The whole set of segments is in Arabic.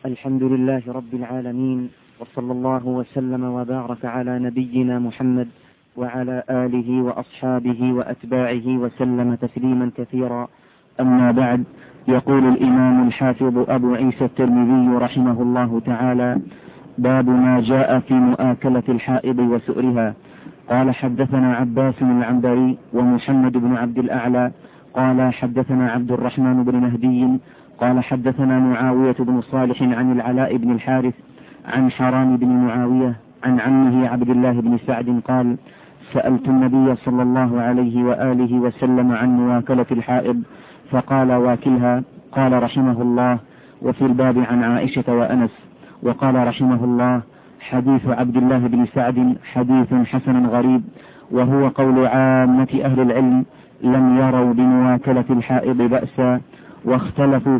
الحمد لله رب العالمين، وصلى الله وسلم وبارك على نبينا محمد وعلى آله وأصحابه وأتباعه وسلم تسليما كثيرا. أما بعد، يقول الإمام الحافظ أبو عيسى الترمذي رحمه الله تعالى: باب ما جاء في مؤاكلة الحائض وسؤرها. قال: حدثنا عباس العنبري ومحمد بن عبد الأعلى قال: حدثنا عبد الرحمن بن مهدي قال: حدثنا معاوية بن صالح عن العلاء بن الحارث عن حرام بن معاوية عن عمه عبد الله بن سعد قال: سألت النبي صلى الله عليه وآله وسلم عن مواكلة الحائض فقال: واكلها. قال رحمه الله: وفي الباب عن عائشة وأنس. وقال رحمه الله: حديث عبد الله بن سعد حديث حسن غريب، وهو قول عامة أهل العلم، لم يروا بمواكلة الحائض بأسا، واختلفوا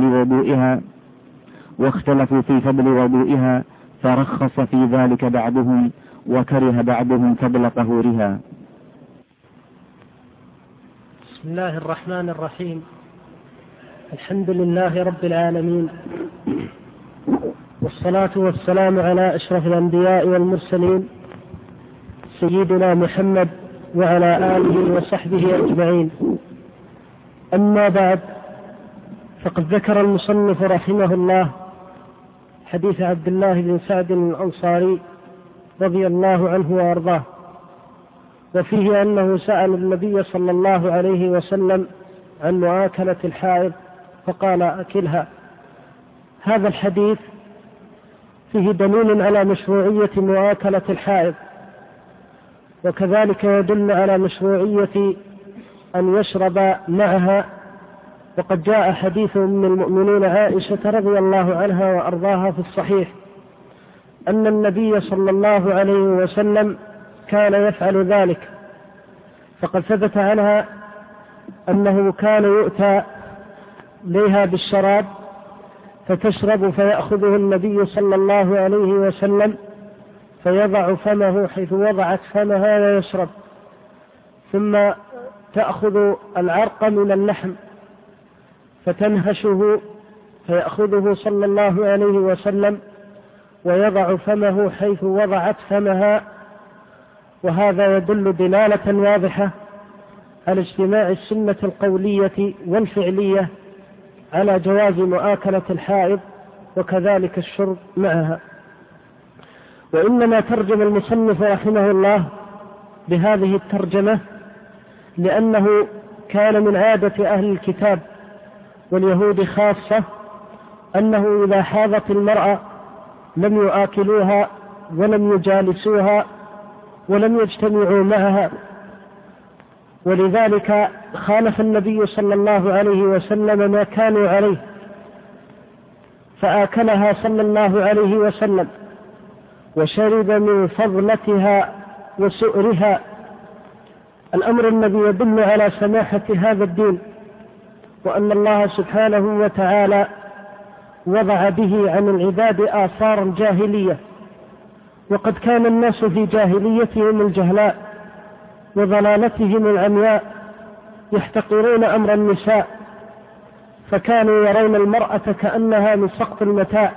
في فضل وضوئها فرخص في ذلك بعضهم، وكره بعضهم فضل طهورها. بسم الله الرحمن الرحيم. الحمد لله رب العالمين، والصلاة والسلام على أشرف الأنبياء والمرسلين سيدنا محمد وعلى آله وصحبه أجمعين. أما بعد، فقد ذكر المصنف رحمه الله حديث عبد الله بن سعد الأنصاري رضي الله عنه وأرضاه، وفيه أنه سأل النبي صلى الله عليه وسلم عن مؤاكلة الحائض فقال: أكلها. هذا الحديث فيه دليل على مشروعية مؤاكلة الحائض، وكذلك يدل على مشروعية أن يشرب معها. وقد جاء حديث من المؤمنين عائشة رضي الله عنها وأرضاها في الصحيح أن النبي صلى الله عليه وسلم كان يفعل ذلك، فقد ثبت عنها أنه كان يؤتى لها بالشراب فتشرب فيأخذه النبي صلى الله عليه وسلم فيضع فمه حيث وضعت فمها ويشرب، ثم تأخذ العرق من اللحم فتنهشه فيأخذه صلى الله عليه وسلم ويضع فمه حيث وضعت فمها. وهذا يدل دلالة واضحة على اجتماع السنة القولية والفعلية على جواز مؤاكلة الحائض وكذلك الشرب معها. وإنما ترجم المصنف رحمه الله بهذه الترجمة لأنه كان من عادة أهل الكتاب واليهود خاصة أنه إذا حاضت المرأة لم يؤاكلوها ولم يجالسوها ولم يجتمعوا معها، ولذلك خالف النبي صلى الله عليه وسلم ما كانوا عليه فآكلها صلى الله عليه وسلم وشرب من فضلتها وسؤرها، الأمر الذي يدل على سماحة هذا الدين، وأن الله سبحانه وتعالى وضع به عن العباد آثارا جاهلية. وقد كان الناس في جاهليتهم الجهلاء وضلالتهم العمياء يحتقرون أمر النساء، فكانوا يرون المرأة كأنها من سقط المتاع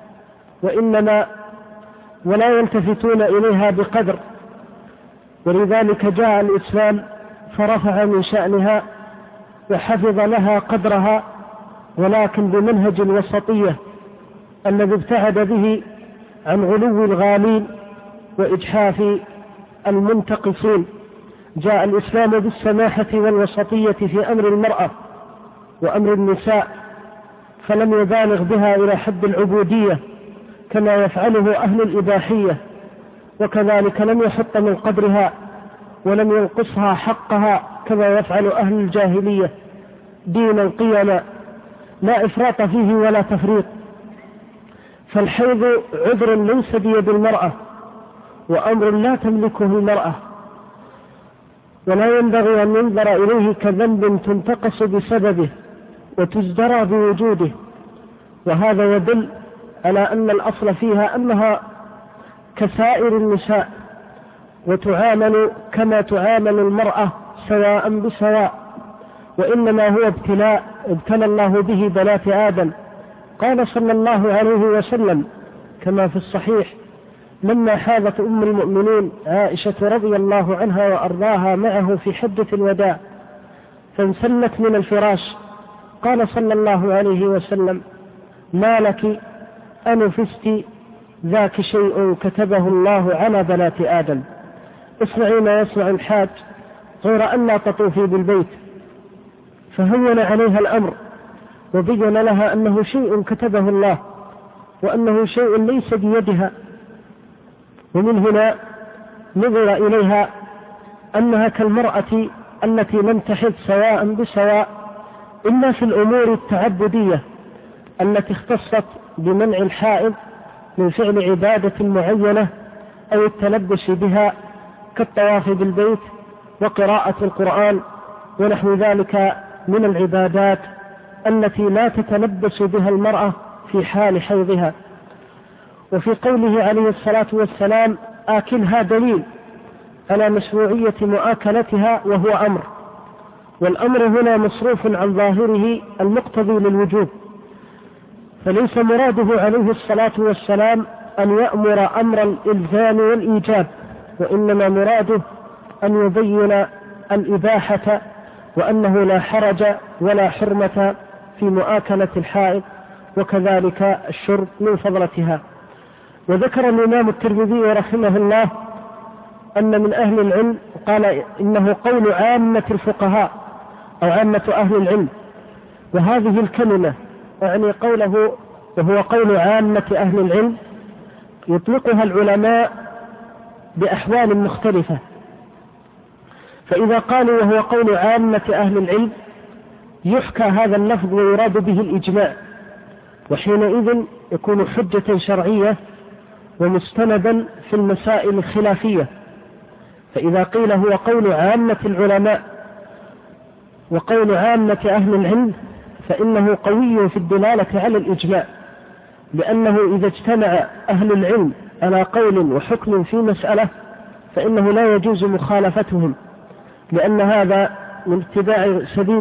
ولا يلتفتون إليها بقدر. ولذلك جاء الإسلام فرفع من شأنها وحفظ لها قدرها، ولكن بمنهج الوسطية الذي ابتعد به عن غلو الغالين وإجحاف المنتقصين. جاء الإسلام بالسماحة والوسطية في أمر المرأة وأمر النساء، فلم يبالغ بها إلى حد العبودية كما يفعله أهل الإباحية، وكذلك لم يحط من قدرها ولم ينقصها حقها كما يفعل أهل الجاهلية. دينا قيما لا إفراط فيه ولا تفريط. فالحيض عذر ليس بيد المرأة وأمر لا تملكه المرأة، ولا ينبغي أن ينظر إليه كذنب تنتقص بسببه وتزدرى بوجوده. وهذا يدل على أن الأصل فيها أنها كسائر النساء وتعامل كما تعامل المرأة سواء بسواء، وإنما هو ابتلاء ابتلى الله به بنات آدم قال صلى الله عليه وسلم كما في الصحيح: لما حاضت أم المؤمنين عائشة رضي الله عنها وأرضاها معه في حجة الوداع فانسلت من الفراش، قال صلى الله عليه وسلم: ما لك أنفست؟ ذاك شيء كتبه الله على بنات آدم، اصنعي ما يصنع الحاج غير أن لا تطوفي بالبيت. فهون عليها الأمر وبين لها أنه شيء كتبه الله وأنه شيء ليس بيدها. ومن هنا نظر إليها أنها كالمرأة التي لم تحض سواء بسواء إلا في الأمور التعبدية التي اختصت بمنع الحائض من فعل عبادة معينة أو التلبس بها كالطواف بالبيت وقراءة القرآن ونحو ذلك من العبادات التي لا تتلبس بها المرأة في حال حيضها. وفي قوله عليه الصلاة والسلام: آكلها دليل على مشروعية مؤاكلتها، وهو أمر، والأمر هنا مصروف عن ظاهره المقتضي للوجوب، فليس مراده عليه الصلاة والسلام أن يأمر أمر الإلزام والإيجاب، وإنما مراده أن يبين الإباحة وأنه لا حرج ولا حرمة في مؤاكلة الحائض وكذلك الشرب من فضلتها. وذكر الإمام الترمذي رحمه الله أن من أهل العلم قال إنه قول عامة الفقهاء أو عامة أهل العلم، وهذه الكلمة يعني قوله وهو قول عامة أهل العلم يطلقها العلماء بأحوال مختلفة. فإذا قالوا وهو قول عامة أهل العلم يحكى هذا اللفظ ويراد به الإجماع، وحينئذ يكون حجة شرعية ومستندا في المسائل الخلافية. فإذا قيل هو قول عامة العلماء وقول عامة أهل العلم فإنه قوي في الدلالة على الإجماع، لأنه إذا اجتمع أهل العلم على قول وحكم في مسألة فإنه لا يجوز مخالفتهم، لأن هذا من اتباع سبيل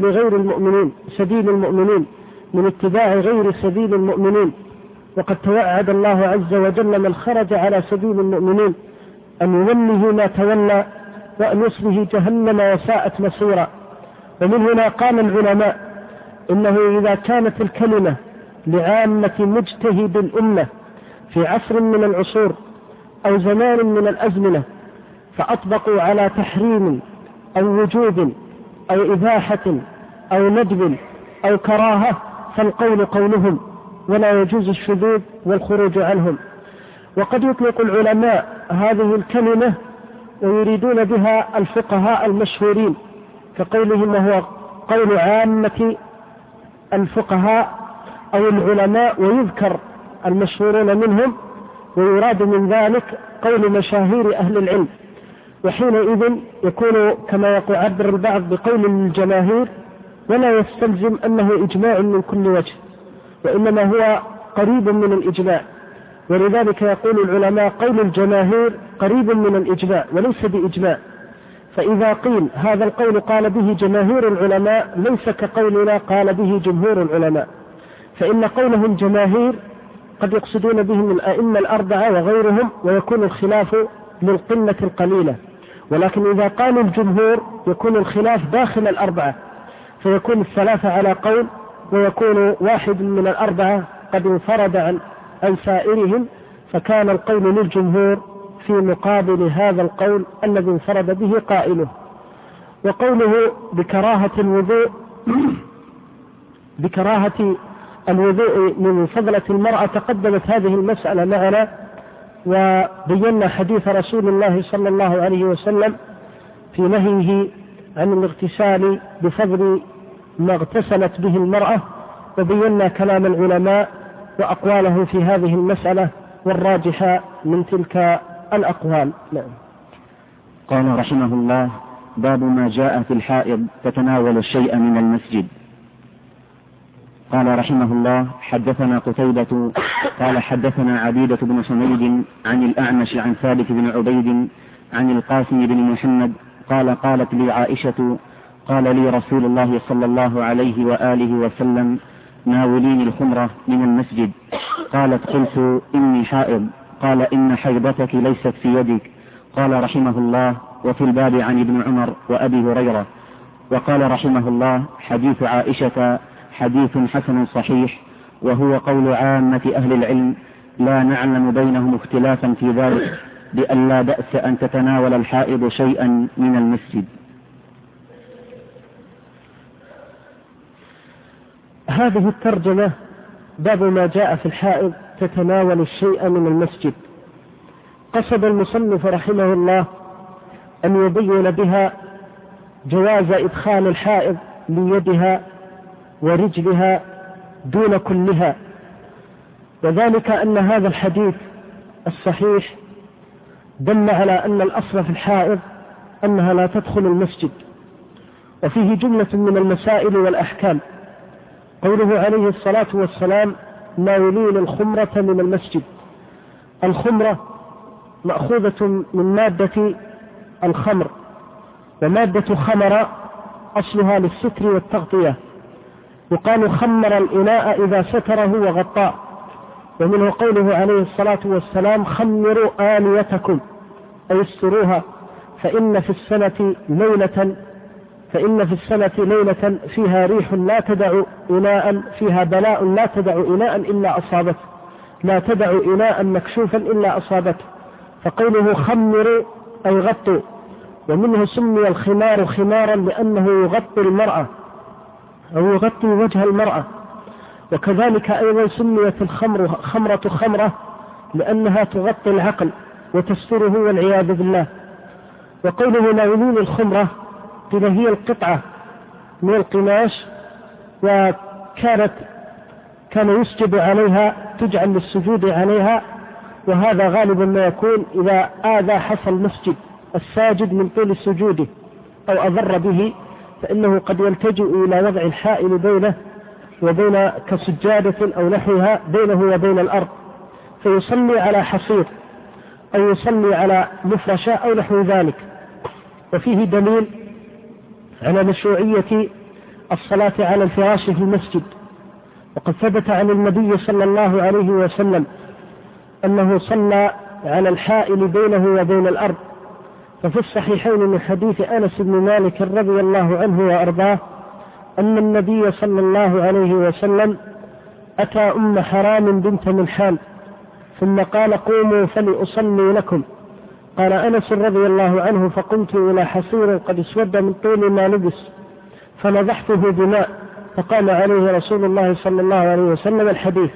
المؤمنين من اتباع غير سبيل المؤمنين. وقد توعد الله عز وجل من خرج على سبيل المؤمنين أن يوله ما تولى وأن يصله جهنم وساءت مصيرا. ومن هنا قال العلماء إنه إذا كانت الكلمة لعامة مجتهد الأمة في عصر من العصور أو زمان من الأزمنة فأطبقوا على تحريم أو وجوب أو إباحة أو ندب أو كراهة فالقول قولهم ولا يجوز الشذوذ والخروج عنهم. وقد يطلق العلماء هذه الكلمة ويريدون بها الفقهاء المشهورين كقولهم وهو قول عامة الفقهاء أو العلماء، ويذكر المشهورون منهم ويراد من ذلك قول مشاهير أهل العلم، وحينئذ يكون كما يعبر البعض بقول الجماهير ولا يستلزم أنه إجماع من كل وجه، وإنما هو قريب من الإجماع. ولذلك يقول العلماء قول الجماهير قريب من الإجماع وليس بإجماع. فإذا قيل هذا القول قال به جماهير العلماء ليس كقولنا قال به جمهور العلماء، فإن قولهم جماهير قد يقصدون بهم الأئمة الأربعة وغيرهم ويكون الخلاف للقلة القليلة، ولكن إذا قالوا الجمهور يكون الخلاف داخل الأربعة، فيكون الثلاثة على قول ويكون واحد من الأربعة قد انفرد عن سائرهم، فكان القول للجمهور في مقابل هذا القول الذي انفرد به قائله. وقوله بكراهة الوضوء من فضلة المرأة تقدمت هذه المسألة معنا وبينا حديث رسول الله صلى الله عليه وسلم في نهيه عن الاغتسال بفضل ما اغتسلت به المرأة، وبينا كلام العلماء وأقواله في هذه المسألة والراجحة من تلك الأقوال. نعم. قال رحمه الله: باب ما جاء في الحائض تتناول الشيء من المسجد. قال رحمه الله: حدثنا قتيبة قال حدثنا عبيدة بن حميد عن الأعمش عن ثابت بن عبيد عن القاسم بن محمد قال: قالت لي عائشة: قال لي رسول الله صلى الله عليه وآله وسلم: ناوليني الخمرة من المسجد. قالت قلت إني حائض. قال إن حيضتك ليست في يدك. قال رحمه الله وفي الباب عن ابن عمر وأبي هريرة. وقال رحمه الله حديث عائشة حديث حسن صحيح، وهو قول عامة أهل العلم، لا نعلم بينهم اختلافا في ذلك، بأن لا بأس أن تتناول الحائض شيئا من المسجد. هذه الترجمة باب ما جاء في الحائض تتناول الشيء من المسجد. قصد المصنف رحمه الله أن يبين بها جواز إدخال الحائض ليدها ورجلها دون كلها، وذلك أن هذا الحديث الصحيح دل على أن الأصل في الحائض أنها لا تدخل المسجد، وفيه جملة من المسائل والأحكام. قوله عليه الصلاة والسلام ناولين الخمرة من المسجد. الخمرة مأخوذة من مادة الخمر، ومادة خمر أصلها للستر والتغطية، يقال خمر الإناء إذا ستره وغطاه، ومنه قوله عليه الصلاة والسلام خمروا آنيتكم أي استروها، فإن في السنة ليلة فيها ريح لا تدع إناء، فيها بلاء لا تدع إناء إلا أصابته، لا تدع إناء مكشوفا إلا أصابته، فقوله خمروا أي غطوا. ومنه سمي الخمار خمارا لأنه يغطي المرأة أو يغطي وجه المرأة، وكذلك أيضا سميت الخمر خمرة لأنها تغطي العقل وتستره والعياذ بالله. وقوله ناولين الخمرة قيل هي القطعة من القماش، كان يسجد عليها، تجعل للسجود عليها، وهذا غالبا ما يكون إذا آذى حصى المسجد الساجد من طول سجوده أو أضر به، فإنه قد يلتجئ إلى وضع الحائل بينه وبين كسجادة أو نحوها بينه وبين الأرض، فيصلي على حصير أو يصلي على مفرشة أو نحو ذلك. وفيه دليل على مشروعية الصلاة على الفراش في المسجد، وقد ثبت عن النبي صلى الله عليه وسلم أنه صلى على الحائل بينه وبين الأرض. ففي الصحيحين من حديث أنس بن مالك رضي الله عنه وأرضاه أن النبي صلى الله عليه وسلم أتى أم حرام بنت ملحان ثم قال قوموا فلأصلي لكم. قال أنس رضي الله عنه فقمت إلى حصير قد اسود من طول ما لبس فنضحته بماء، فقام عليه رسول الله صلى الله عليه وسلم الحديث.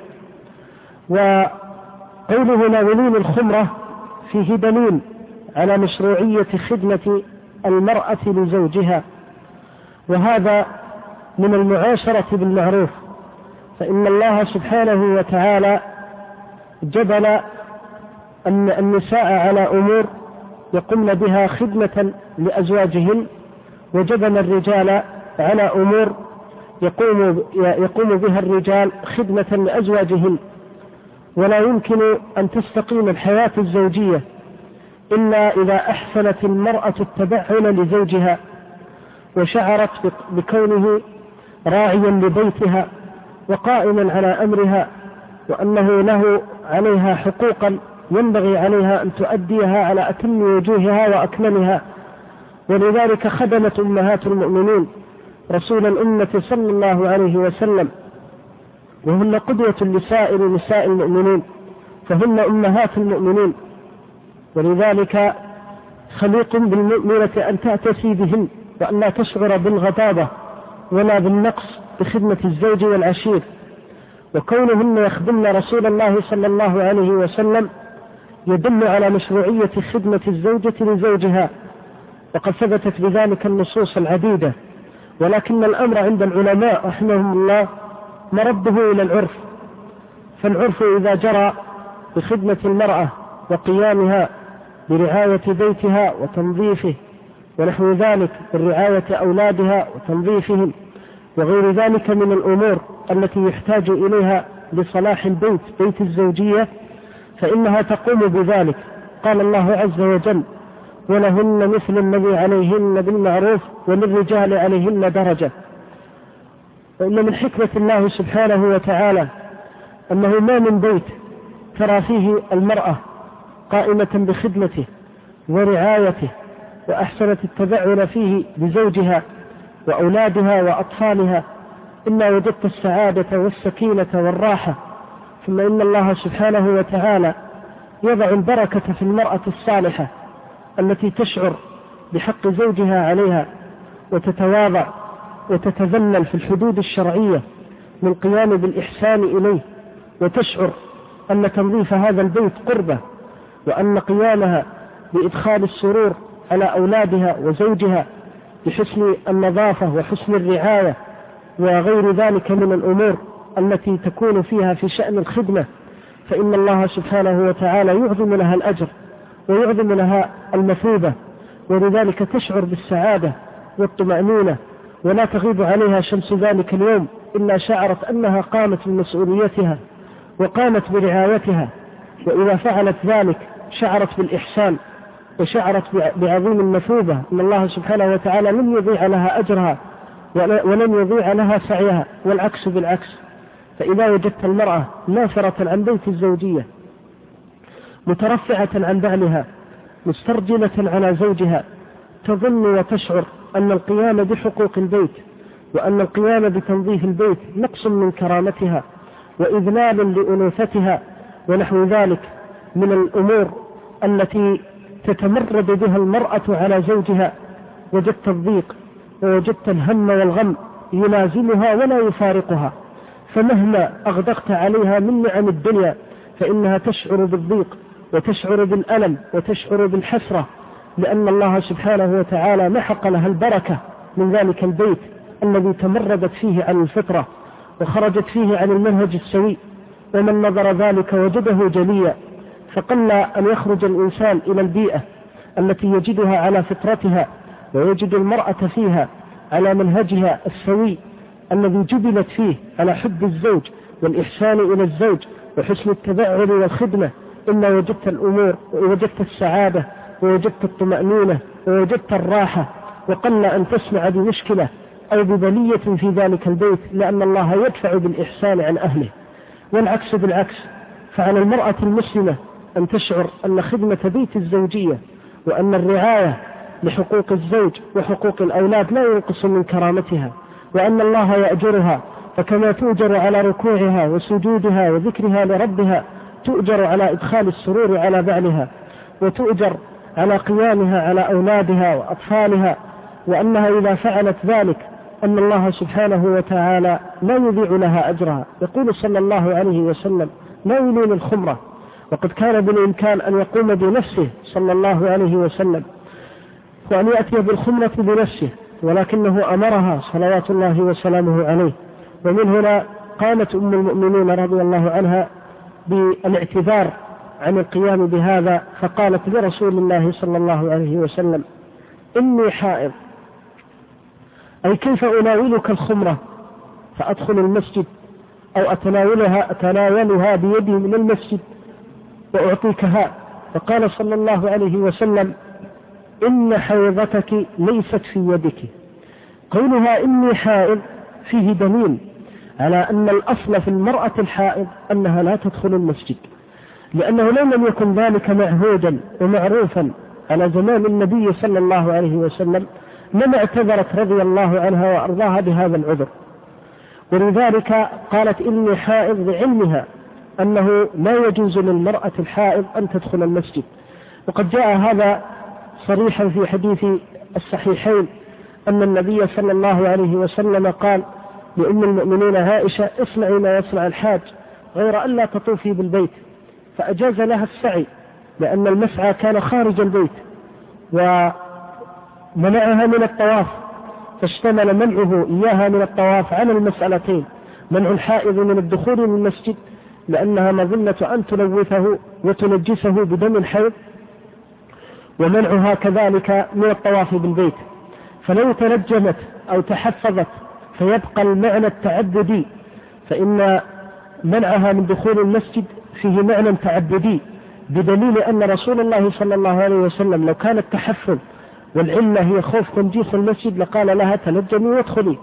وقوله ناولين الخمرة فيه دليل على مشروعية خدمة المرأة لزوجها، وهذا من المعاشرة بالمعروف، فإن الله سبحانه وتعالى جبل أن النساء على أمور يقومن بها خدمة لأزواجهن، وجبل الرجال على أمور يقوم بها الرجال خدمة لأزواجهن. ولا يمكن أن تستقيم الحياة الزوجية إلا إذا أحسنت المرأة التبعن لزوجها وشعرت بكونه راعيا لبيتها وقائما على أمرها، وأنه له عليها حقوقا ينبغي عليها أن تؤديها على أتم وجوهها وأكملها. ولذلك خدمت أمهات المؤمنين رسول الأمة صلى الله عليه وسلم، وهن قدوة لسائر نساء المؤمنين، فهن أمهات المؤمنين، ولذلك خليق بالمؤمنة أن تأتسي بهن وأن لا تشعر بالغضابة ولا بالنقص بخدمة الزوج والعشير. وكونهن يخدمن رسول الله صلى الله عليه وسلم يدل على مشروعية خدمة الزوجة لزوجها، وقد ثبتت بذلك النصوص العديدة. ولكن الأمر عند العلماء رحمهم الله مرده إلى العرف، فالعرف إذا جرى بخدمة المرأة وقيامها برعاية بيتها وتنظيفه ونحو ذلك، برعاية أولادها وتنظيفهم وغير ذلك من الأمور التي يحتاج إليها لصلاح البيت، بيت الزوجية، فإنها تقوم بذلك. قال الله عز وجل ولهن مثل الذي عليهن بالمعروف وللرجال عليهن درجة. وإن من حكمة الله سبحانه وتعالى أنه ما من بيت ترى فيه المرأة قائمة بخدمته ورعايته وأحسنت التبعل فيه بزوجها وأولادها وأطفالها إلا وجدت السعادة والسكينة والراحة. ثم إن الله سبحانه وتعالى يضع البركة في المرأة الصالحة التي تشعر بحق زوجها عليها وتتواضع وتتذلل في الحدود الشرعية من قيام بالإحسان إليه، وتشعر أن تنظيف هذا البيت قربة، وأن قيامها بإدخال السرور على أولادها وزوجها بحسن النظافة وحسن الرعاية وغير ذلك من الأمور التي تكون فيها في شأن الخدمة، فإن الله سبحانه وتعالى يعظم لها الأجر ويعظم لها المثوبة، ولذلك تشعر بالسعادة والطمأنينة، ولا تغيب عليها شمس ذلك اليوم إلا شعرت أنها قامت بمسؤوليتها وقامت برعايتها. وإذا فعلت ذلك شعرت بالإحسان وشعرت بعظيم المثوبة، أن الله سبحانه وتعالى لن يضيع لها أجرها ولن يضيع لها سعيها، والعكس بالعكس. فإذا وجدت المرأة نافرة عن بيت الزوجية مترفعة عن بعلها مسترجلة على زوجها، تظن وتشعر أن القيام بحقوق البيت وأن القيام بتنظيف البيت نقص من كرامتها وإذلال لأنوثتها ونحو ذلك من الأمور التي تتمرد بها المرأة على زوجها، وجدت الضيق ووجدت الهم والغم يلازمها ولا يفارقها، فمهما أغدقت عليها من نعم الدنيا فإنها تشعر بالضيق وتشعر بالألم وتشعر بالحسرة، لأن الله سبحانه وتعالى محق لها البركة من ذلك البيت الذي تمردت فيه عن الفطرة وخرجت فيه عن المنهج السوي. ومن نظر ذلك وجده جليا، فقل أن يخرج الإنسان إلى البيئة التي يجدها على فطرتها ويجد المرأة فيها على منهجها السوي الذي جبلت فيه على حب الزوج والإحسان إلى الزوج وحسن التبعل والخدمة، إلا وجدت الأمور ووجدت السعادة ووجدت الطمأنينة ووجدت الراحة، وقل أن تسمع بمشكلة أو ببلية في ذلك البيت، لأن الله يدفع بالإحسان عن أهله. والعكس بالعكس، فعلى المرأة المسلمة أن تشعر أن خدمة بيت الزوجية وأن الرعاية لحقوق الزوج وحقوق الأولاد لا ينقص من كرامتها، وأن الله يأجرها، فكما تؤجر على ركوعها وسجودها وذكرها لربها تؤجر على إدخال السرور على بعلها، وتؤجر على قيامها على أولادها وأطفالها، وأنها إذا فعلت ذلك أن الله سبحانه وتعالى لا يضيع لها أجرها. يقول صلى الله عليه وسلم: لا يلين الخمرة. وقد كان بالإمكان أن يقوم بنفسه صلى الله عليه وسلم وأن يأتي بالخمرة بنفسه، ولكنه أمرها صلوات الله وسلامه عليه. ومن هنا قامت أم المؤمنين رضي الله عنها بالاعتذار عن القيام بهذا، فقالت لرسول الله صلى الله عليه وسلم: إني حائض، أي كيف أناولك الخمرة فأدخل المسجد أو أتناولها بيدي من المسجد وأعطيكها؟ فقال صلى الله عليه وسلم: إن حيضتك ليست في يدك. قولها إني حائض فيه دليل على أن الأصل في المرأة الحائض أنها لا تدخل المسجد، لأنه لو لم يكن ذلك معهودا ومعروفا على زمان النبي صلى الله عليه وسلم لما اعتذرت رضي الله عنها وأرضاها بهذا العذر. ولذلك قالت إني حائض لعلمها أنه لا يجوز للمرأة الحائض أن تدخل المسجد. وقد جاء هذا صريحا في حديث الصحيحين أن النبي صلى الله عليه وسلم قال لأم المؤمنين عائشة: اصنعي ما يصنع الحاج غير أن لا تطوفي بالبيت، فأجاز لها السعي لأن المسعى كان خارج البيت، ومنعها من الطواف، فاشتمل منعه إياها من الطواف على المسألتين: منع الحائض من الدخول للمسجد لأنها مظنة أن تلوثه وتنجسه بدم الحيض، ومنعها كذلك من الطواف بالبيت. فلو تنجمت أو تحفظت فيبقى المعنى التعبدي، فإن منعها من دخول المسجد فيه معنى تعبدي، بدليل أن رسول الله صلى الله عليه وسلم لو كان التحفظ والعلة هي خوف تنجيس المسجد لقال لها: تنجمي وادخلي.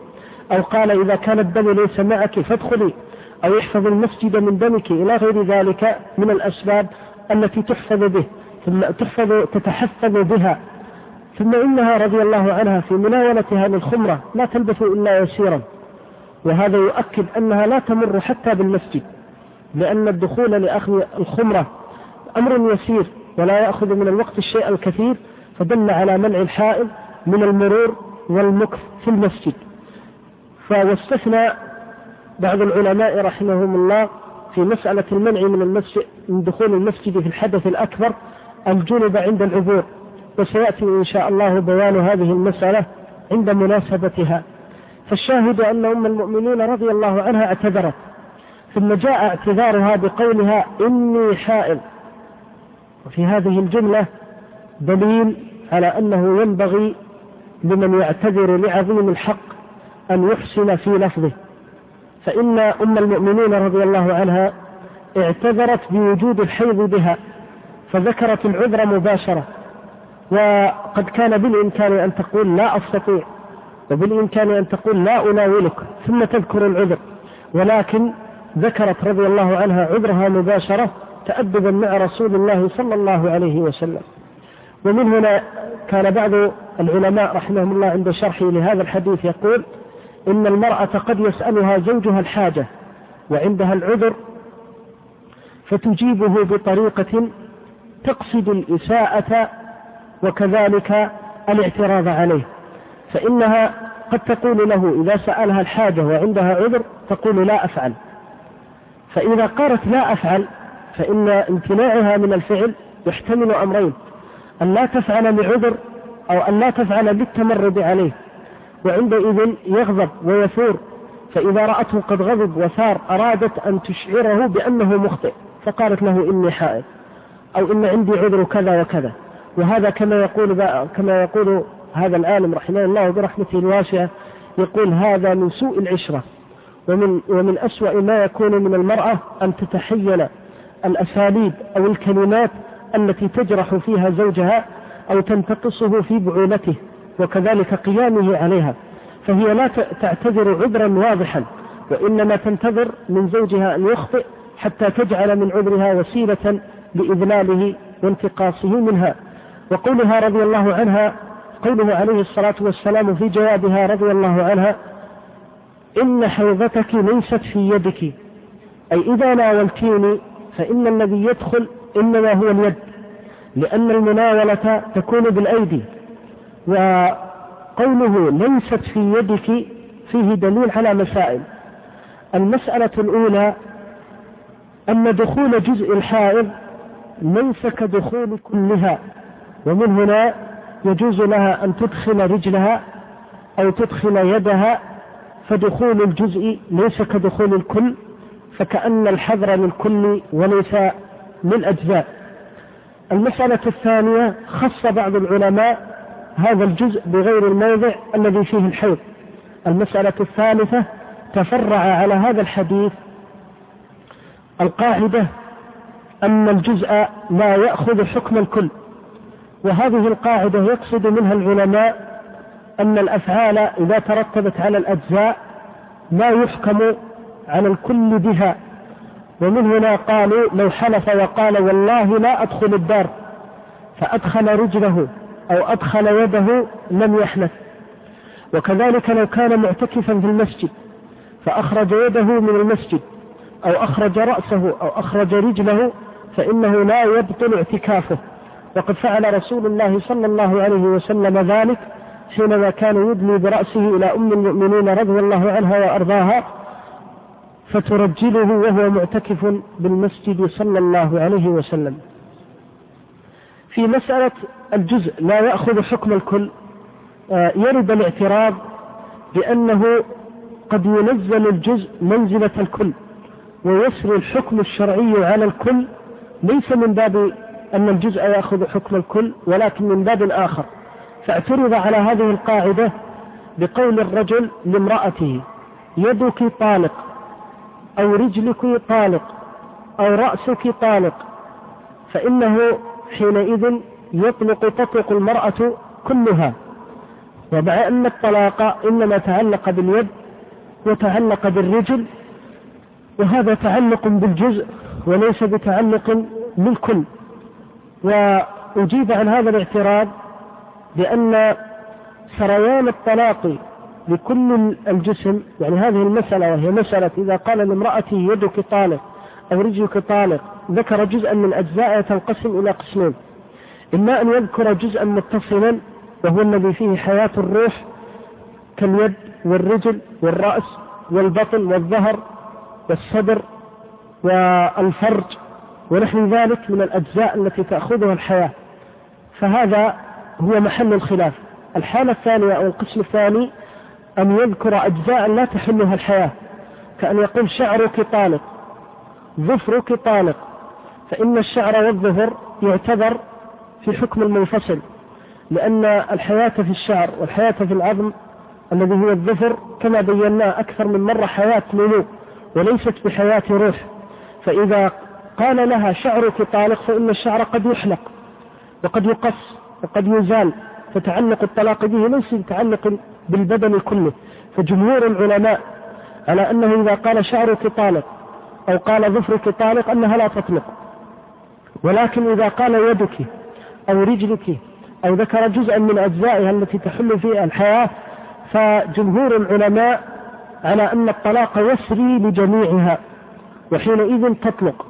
أو قال إذا كان الدم ليس معك فادخلي، أو يحفظ المسجد من دمك، إلى غير ذلك من الأسباب التي تحفظ به ثم تتحفظ بها. ثم إنها رضي الله عنها في مناولتها للخمرة لا تلبث إلا يسيرا، وهذا يؤكد أنها لا تمر حتى بالمسجد، لأن الدخول لأخذ الخمرة أمر يسير ولا يأخذ من الوقت الشيء الكثير، فدل على منع الحائض من المرور والمكث في المسجد. واستثنى بعض العلماء رحمهم الله في مسألة المنع من دخول المسجد في الحدث الأكبر الجنب عند العبور، وسيأتي إن شاء الله بيان هذه المسألة عند مناسبتها. فالشاهد أن أم المؤمنين رضي الله عنها اعتذرت، ثم جاء اعتذارها بقولها إني حائض، وفي هذه الجملة دليل على أنه ينبغي لمن يعتذر لعظيم الحق أن يحسن في لفظه، فإن أم المؤمنين رضي الله عنها اعتذرت بوجود الحيض بها، فذكرت العذر مباشرة، وقد كان بالإمكان أن تقول لا أستطيع، وبالإمكان أن تقول لا أناولك ثم تذكر العذر، ولكن ذكرت رضي الله عنها عذرها مباشرة تأدبا مع رسول الله صلى الله عليه وسلم. ومن هنا كان بعض العلماء رحمهم الله عند شرحه لهذا الحديث يقول إن المرأة قد يسألها زوجها الحاجة وعندها العذر فتجيبه بطريقة تقصد الإساءة وكذلك الاعتراض عليه، فإنها قد تقول له إذا سألها الحاجة وعندها عذر تقول لا أفعل، فإذا قالت لا أفعل فإن امتناعها من الفعل يحتمل أمرين: أن لا تفعل لعذر أو أن لا تفعل للتمرد عليه، وعندئذ يغضب ويثور، فإذا رأته قد غضب وثار أرادت أن تشعره بأنه مخطئ، فقالت له إني حائض أو إن عندي عذر كذا وكذا. وهذا كما يقول هذا العالم رحمه الله برحمته الواسعة، يقول هذا من سوء العشرة، ومن أسوأ ما يكون من المرأة أن تتحين الأساليب أو الكلمات التي تجرح فيها زوجها أو تنتقصه في بعولته وكذلك قيامه عليها، فهي لا تعتذر عذرا واضحا، وإنما تنتظر من زوجها أن يخطئ حتى تجعل من عذرها وسيلة لإذلاله وانتقاصه منها. وقولها رضي الله عنها، قوله عليه الصلاة والسلام في جوابها رضي الله عنها: إن حيضتك ليست في يدك، أي إذا ناولتيني فإن الذي يدخل إنما هو اليد، لأن المناولة تكون بالأيدي. وقوله ليست في يدك فيه دليل على مسائل. المسألة الأولى أن دخول جزء الحائض ليس كدخول كلها، ومن هنا يجوز لها أن تدخل رجلها أو تدخل يدها، فدخول الجزء ليس كدخول الكل، فكأن الحذر للكل وليس للأجزاء. المسألة الثانية خص بعض العلماء هذا الجزء بغير الموضع الذي فيه الحيض. المسألة الثالثة تفرع على هذا الحديث القاعدة أن الجزء لا يأخذ حكم الكل، وهذه القاعدة يقصد منها العلماء أن الأفعال إذا ترتبت على الأجزاء لا يحكم على الكل بها. ومن هنا قالوا لو حلف وقال والله لا أدخل الدار فأدخل رجله أو أدخل يده لم يحنث. وكذلك لو كان معتكفا في المسجد فأخرج يده من المسجد أو أخرج رأسه أو أخرج رجله فإنه لا يبطل اعتكافه، وقد فعل رسول الله صلى الله عليه وسلم ذلك حينما كان يدلي برأسه إلى أم المؤمنين رضي الله عنها وأرضاها فترجله وهو معتكف بالمسجد صلى الله عليه وسلم. في مسألة الجزء لا يأخذ حكم الكل يرد الاعتراض بأنه قد ينزل الجزء منزلة الكل ويسري الحكم الشرعي على الكل، ليس من باب أن الجزء يأخذ حكم الكل ولكن من باب آخر. فاعترض على هذه القاعدة بقول الرجل لامرأته يدك طالق أو رجلك طالق أو رأسك طالق، فإنه حينئذ تطلق المرأة كلها، ومع أن الطلاق إنما تعلق باليد وتعلق بالرجل، وهذا تعلق بالجزء وليس بتعلق بالكل. وأجيب عن هذا الاعتراض بأن سريان الطلاق لكل الجسم، يعني هذه المسألة وهي مسألة إذا قال لامرأتي يدك طالق أو رجلك طالق، ذكر جزءا من أجزاء تنقسم إلى قسمين: إما أن يذكر جزءا متصلا وهو الذي فيه حياة الروح كاليد والرجل والرأس والبطن والظهر والصدر والفرج ونحو ذلك من الأجزاء التي تأخذها الحياة، فهذا هو محل الخلاف. الحالة الثانية أو القسم الثاني أن يذكر أجزاء لا تحلها الحياة، كأن يقول شعرك طالق، ظفرك طالق، فإن الشعر والظفر يعتبر في حكم المنفصل، لأن الحياة في الشعر والحياة في العظم الذي هو الظفر كما بينا أكثر من مرة حياة نمو وليست بحياة روح. فإذا قال لها شعرك طالق فإن الشعر قد يحلق وقد يقص وقد يزال، فتعلق الطلاق به ليس يتعلق بالبدن كله. فجمهور العلماء على أنه إذا قال شعرك طالق أو قال ظفرك طالق أنها لا تطلق، ولكن إذا قال يدك أو رجلك أو ذكر جزءا من أجزائها التي تحل فيها الحياة فجمهور العلماء على أن الطلاق يسري لجميعها وحينئذ تطلق.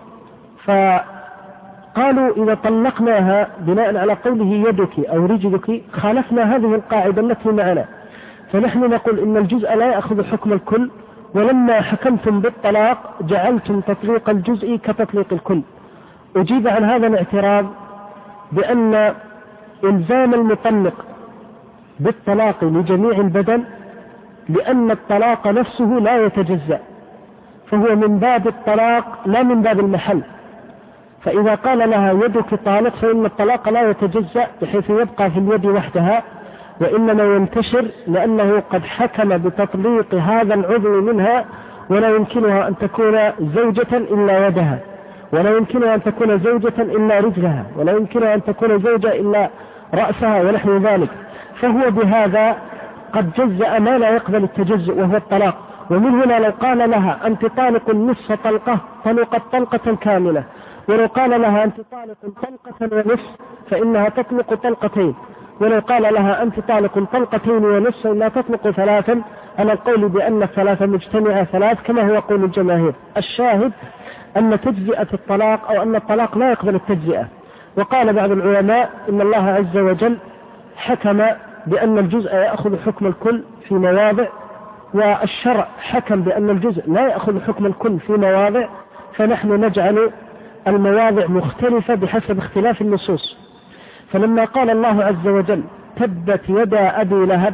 فقالوا إذا طلقناها بناء على قوله يدك أو رجلك خالفنا هذه القاعدة التي معنا، فنحن نقول إن الجزء لا يأخذ حكم الكل، ولما حكمتم بالطلاق جعلتم تطليق الجزء كتطليق الكل. أجيب عن هذا الاعتراض بأن إلزام المطلق بالطلاق لجميع البدن لأن الطلاق نفسه لا يتجزأ، فهو من باب الطلاق لا من باب المحل. فإذا قال لها يدك طالق فإن الطلاق لا يتجزأ بحيث يبقى في اليد وحدها، وإنما ينتشر لأنه قد حكم بتطليق هذا العضو منها، ولا يمكنها أن تكون زوجة إلا يدها، ولا يمكنها أن تكون زوجة إلا رجلها، ولا يمكنها أن تكون زوجة إلا رأسها ونحو ذلك. فهو بهذا قد جزأ ما لا يقبل التجزؤ وهو الطلاق. ومن هنا لو قال لها أنت طالق نصف طلقة طلقت طلقة كاملة، ولو قال لها أنت طالق طلقة ونصف فإنها تطلق طلقتين، ولو قال لها أنت طالق طلقتين ونصف لا تطلق ثلاثا، على القول بأن الثلاثة مجتمعة ثلاث كما هو قول الجماهير. الشاهد أن تجزئة الطلاق أو أن الطلاق لا يقبل التجزئة. وقال بعض العلماء إن الله عز وجل حكم بأن الجزء يأخذ حكم الكل في مواضع، والشرع حكم بأن الجزء لا يأخذ حكم الكل في مواضع، فنحن نجعل المواضع مختلفة بحسب اختلاف النصوص. فلما قال الله عز وجل تبت يدا أبي لهب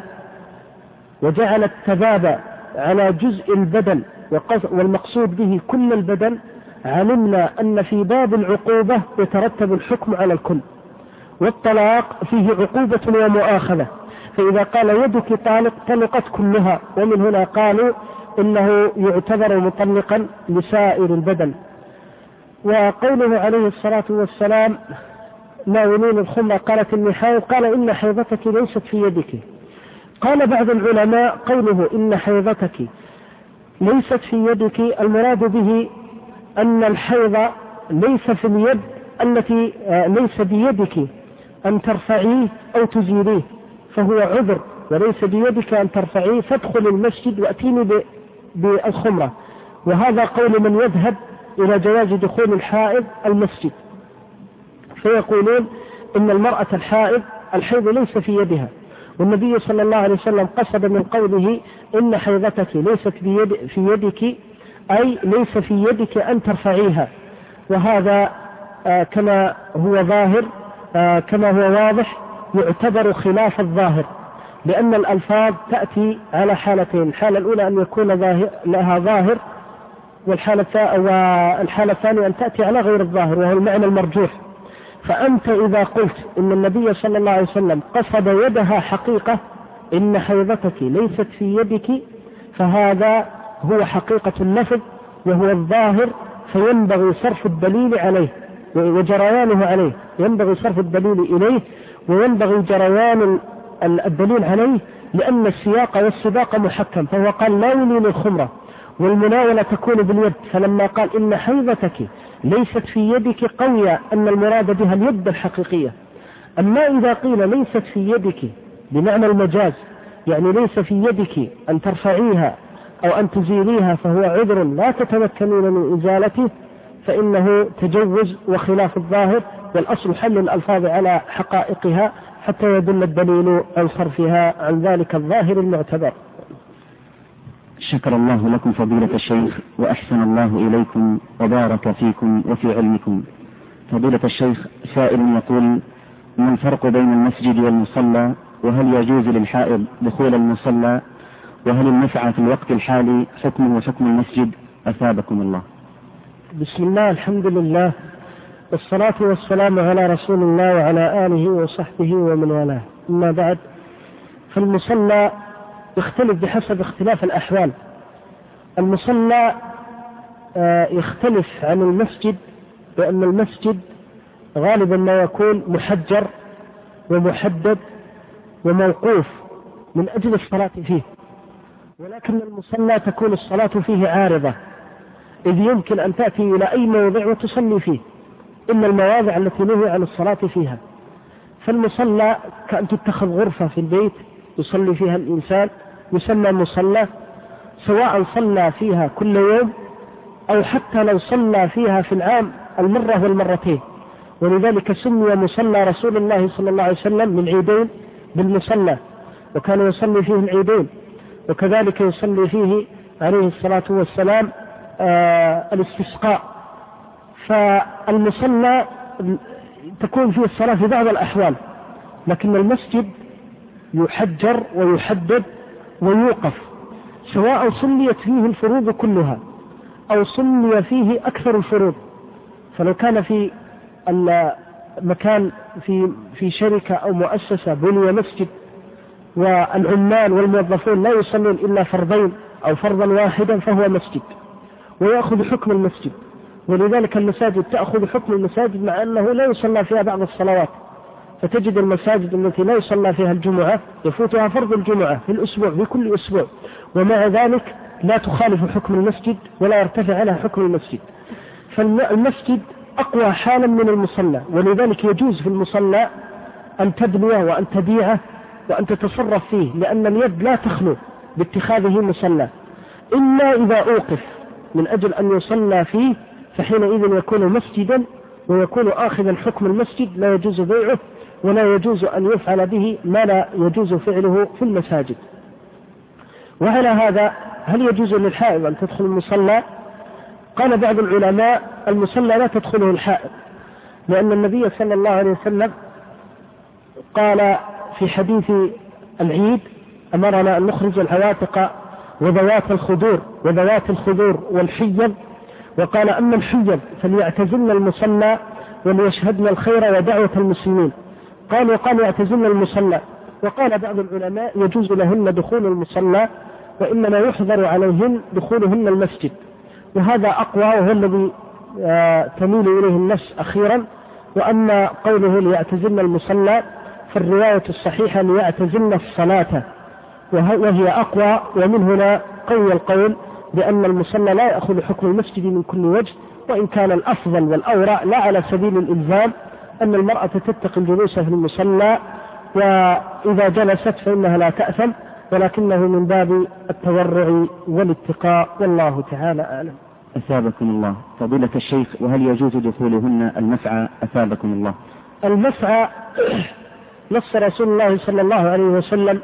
وجعل التباب على جزء البدن والمقصود به كل البدن، علمنا أن في باب العقوبة يترتب الحكم على الكل، والطلاق فيه عقوبة ومؤاخذة. فإذا قال يدك طالق طلقت كلها، ومن هنا قالوا إنه يعتبر مطلقا لسائر البدن. وقوله عليه الصلاة والسلام ناولين الخمر قالت إني حائض، قال إن حيضتك ليست في يدك. قال بعض العلماء قوله إن حيضتك ليست في يدك المراد به أن الحيض ليس في اليد التي ليس بيدك أن ترفعيه أو تزيليه، فهو عذر، وليس بيدك أن ترفعيه فادخل المسجد وأتيني بالخمرة. وهذا قول من يذهب إلى جواز دخول الحائض المسجد، فيقولون إن المرأة الحيض ليس في يدها، والنبي صلى الله عليه وسلم قصد من قوله إن حيضتك ليست في يدك أي ليس في يدك أن ترفعيها. وهذا كما هو ظاهر كما هو واضح يعتبر خلاف الظاهر، لأن الألفاظ تأتي على حالتين: الحالة الأولى أن يكون لها ظاهر، والحالة الثانية أن تأتي على غير الظاهر وهو المعنى المرجوح. فأنت إذا قلت إن النبي صلى الله عليه وسلم قصد يدها حقيقة إن حيضتك ليست في يدك، فهذا هو حقيقة اللفظ وهو الظاهر، فينبغي صرف الدليل عليه وجريانه عليه، ينبغي صرف الدليل إليه، وينبغي جريان الدليل عليه لأن السياق والسباق محكم، فهو قال ناولي للخمرة، والمناولة تكون باليد، فلما قال إن حيضتك ليست في يدك قوية أن المراد بها اليد الحقيقية. أما إذا قيل ليست في يدك بمعنى المجاز، يعني ليس في يدك أن ترفعيها أو أن تزيليها، فهو عذر لا تتمكنون من إزالته، فإنه تجوز وخلاف الظاهر، والأصل حل الألفاظ على حقائقها حتى يدل الدليل عن صرفها عن ذلك الظاهر المعتبر. شكر الله لكم فضيلة الشيخ وأحسن الله إليكم وبارك فيكم وفي علمكم. فضيلة الشيخ، سائل يقول: ما الفرق بين المسجد والمصلى؟ وهل يجوز للحائض دخول المصلى؟ وهل المسعى في الوقت الحالي حكمه وحكم المسجد؟ أثابكم الله. بسم الله، الحمد لله، والصلاة والسلام على رسول الله وعلى آله وصحبه ومن والاه. أما بعد، فالمصلى يختلف بحسب اختلاف الأحوال. المصلى يختلف عن المسجد، لأن المسجد غالبا ما يكون محجر ومحدد وموقوف من أجل الصلاة فيه، ولكن المصلى تكون الصلاة فيه عارضة، إذ يمكن أن تأتي إلى أي موضع وتصلي فيه إلا المواضع التي نهي عن الصلاة فيها. فالمصلى كأن تتخذ غرفة في البيت يصلي فيها الإنسان، يسمى مصلى، سواء صلى فيها كل يوم أو حتى لو صلى فيها في العام المرة والمرتين. ولذلك سمي مصلى رسول الله صلى الله عليه وسلم من عيدين بالمصلى، وكان يصلي فيه العيدين، وكذلك يصلي فيه عليه الصلاة والسلام الاستسقاء. فالمصلى تكون فيه الصلاة في بعض الأحوال، لكن المسجد يحجر ويحدد ويوقف، سواء صليت فيه الفروض كلها أو صلي فيه أكثر الفروض. فلو كان في المكان في شركة أو مؤسسة بني مسجد والعمال والموظفون لا يصلون إلا فرضين أو فرضا واحدا، فهو مسجد ويأخذ حكم المسجد. ولذلك المساجد تأخذ حكم المساجد مع أنه لا يصلى فيها بعض الصلوات، فتجد المساجد التي لا يصلى فيها الجمعة يفوتها فرض الجمعة في الأسبوع في كل أسبوع، ومع ذلك لا تخالف حكم المسجد ولا يرتفع على حكم المسجد. فالمسجد أقوى حالا من المصلى، ولذلك يجوز في المصلى أن تبنيه وأن تبيعه وأن تتصرف فيه، لأن اليد لا تخلو باتخاذه مصلى، إلا إذا أوقف من أجل أن يصلى فيه، فحينئذ يكون مسجدا ويكون آخذا حكم المسجد، لا يجوز بيعه ولا يجوز أن يفعل به ما لا يجوز فعله في المساجد. وعلى هذا، هل يجوز للحائض أن تدخل المصلى؟ قال بعض العلماء: المصلى لا تدخله الحائض، لأن النبي صلى الله عليه وسلم قال في حديث العيد: أمرنا أن نخرج العواتق وذوات الخدور والحيض، وقال: أما الحيض فليعتزلن المصلى وليشهدن الخير ودعوة المسلمين. قال يعتزلن المصلى. وقال بعض العلماء: يجوز لهن دخول المصلى، وإنما يحظر عليهن دخولهن المسجد. وهذا أقوى، وهو الذي تميل إليه النفس أخيرا. وأما قوله ليعتزلن المصلى، فالرواية الصحيحة ليعتزلن الصلاة، وهي أقوى. ومن هنا قوي القول بأن المصلى لا يأخذ حكم المسجد من كل وجه، وإن كان الأفضل والأورع لا على سبيل الإلزام أن المرأة تتقي الجلوس في المصلى، وإذا جلست فإنها لا تأثم، ولكنه من باب التورع والاتقاء، والله تعالى أعلم. أثابكم الله. فضيلة الشيخ، وهل يجوز دخولهن المسعى؟ أثابكم الله. المسعى نص رسول الله صلى الله عليه وسلم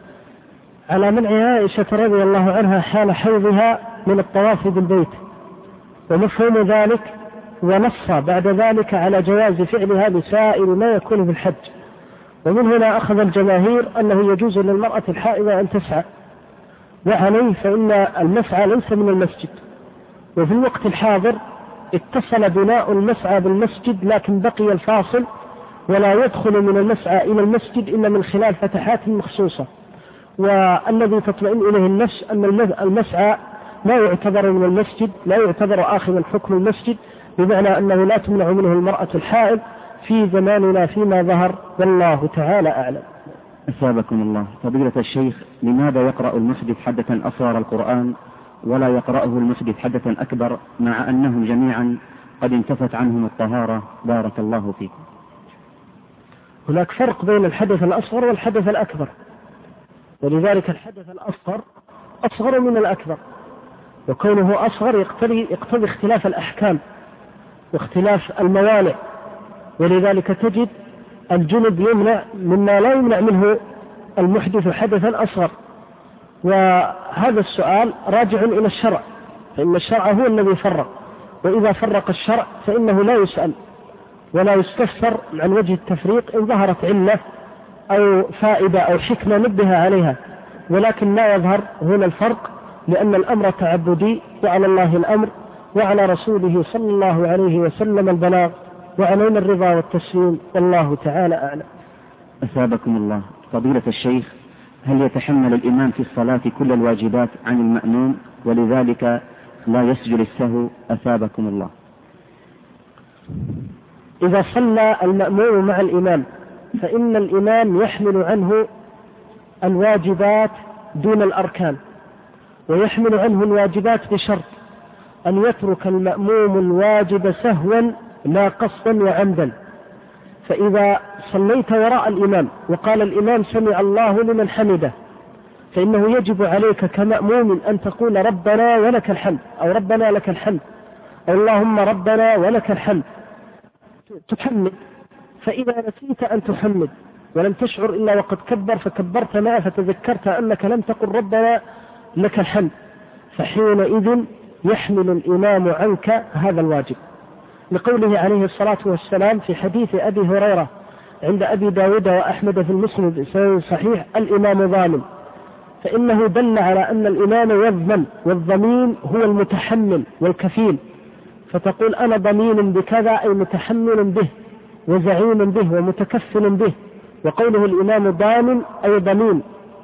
على منع عائشة رضي الله عنها حال حيضها من الطواف بالبيت، ومفهوم ذلك، ونص بعد ذلك على جواز فعلها لسائر ما يكون في الحج. ومن هنا أخذ الجماهير أنه يجوز للمرأة الحائضة أن تسعى، وعليه فإن المسعى ليس من المسجد. وفي الوقت الحاضر اتصل بناء المسعى بالمسجد، لكن بقي الفاصل، ولا يدخل من المسعى إلى المسجد إلا من خلال فتحات مخصوصة. والذي تطمئن إليه النفس أن المسعى لا يعتبر من المسجد، لا يعتبر آخذ حكم المسجد، بمعنى أنه لا تمنع منه المرأة الحائض في زماننا فيما ظهر، والله تعالى أعلم. أثابكم الله. فضيلة الشيخ، لماذا يقرأ المحدث حدثا أصغر القرآن ولا يقرأه المحدث حدثا أكبر، مع أنهم جميعا قد انتفت عنهم الطهارة؟ بارك الله فيكم. هناك فرق بين الحدث الأصغر والحدث الأكبر، ولذلك الحدث الأصغر أصغر من الأكبر، وكونه أصغر يقتضي اختلاف الأحكام واختلاف الموانع، ولذلك تجد الجنب يمنع مما لا يمنع منه المحدث حدثا أصغر. وهذا السؤال راجع إلى الشرع، فإن الشرع هو الذي فرق، وإذا فرق الشرع فإنه لا يسأل ولا يستفسر عن وجه التفريق إن ظهرت علة أو فائدة أو حكمة نبه عليها، ولكن لا يظهر هنا الفرق، لأن الأمر تعبدي، وعلى الله الأمر، وعلى رسوله صلى الله عليه وسلم البلاغ، وعلينا الرضا والتسليم، والله تعالى أعلم. أثابكم الله. فضيلة الشيخ، هل يتحمل الإمام في الصلاة كل الواجبات عن المأموم ولذلك لا يسجد السهو؟ أثابكم الله. إذا صلى المأموم مع الإمام فإن الإمام يحمل عنه الواجبات دون الأركان، ويحمل عنه الواجبات بشرط أن يترك المأموم الواجب سهوا لا قصدا وعمدا. فإذا صليت وراء الإمام وقال الإمام سمع الله لمن حمده، فإنه يجب عليك كمأموم أن تقول ربنا ولك الحمد، أو ربنا لك الحمد، أو اللهم ربنا ولك الحمد، تحمد. فإذا نسيت أن تحمد ولم تشعر إلا وقد كبر فكبرت معه فتذكرت أنك لم تقل ربنا لك الحمد، فحينئذ يحمل الإمام عنك هذا الواجب، لقوله عليه الصلاة والسلام في حديث أبي هريرة عند أبي داود وأحمد في المسند صحيح: الإمام ظالم. فإنه دل على أن الإمام يضمن، والضمين هو المتحمل والكفيل، فتقول أنا ضمين بكذا، أي متحمل به وزعيم به ومتكفل به، وقوله الإمام ضامن أي ضمين،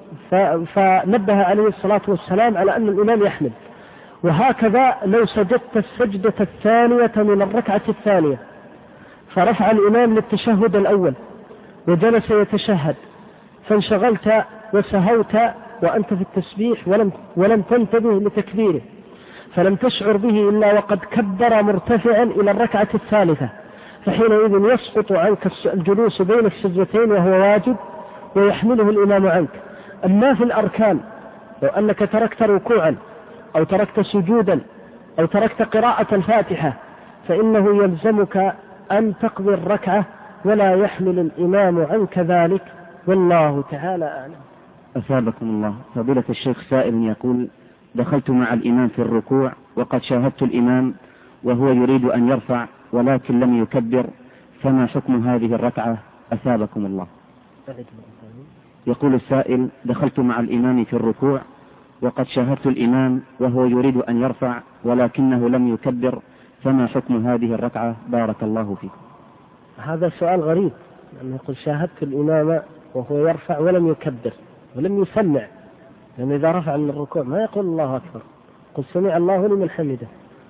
فنبه عليه الصلاة والسلام على أن الإمام يحمل. وهكذا لو سجدت السجدة الثانية من الركعة الثانية فرفع الإمام للتشهد الأول وجلس يتشهد، فانشغلت وسهوت وأنت في التسبيح ولم تنتبه لتكبيره، فلم تشعر به إلا وقد كبر مرتفعا إلى الركعة الثالثة، فحينئذ يسقط عنك الجلوس بين السجدتين وهو واجب، ويحمله الإمام عنك. أما في الأركان لو أنك تركت ركوعا أو تركت سجودا أو تركت قراءة الفاتحة فإنه يلزمك أن تقضي الركعة ولا يحمل الإمام عنك ذلك، والله تعالى أعلم. أثابكم الله. فضيلة الشيخ، سائل يقول: دخلت مع الإمام في الركوع وقد شاهدت الإمام وهو يريد أن يرفع ولكن لم يكبر، فما حكم هذه الركعة؟ أثابكم الله. يقول السائل: دخلت مع الإمام في الركوع وقد شاهدت الإمام وهو يريد أن يرفع ولكنه لم يكبر، فما حكم هذه الركعة؟ بارك الله فيكم. هذا سؤال غريب، أنه يقول شاهدت الإمام وهو يرفع ولم يكبر ولم يسمع، لأن إذا رفع من الركوع ما يقول الله أكبر، قل سمع الله لمن حمده.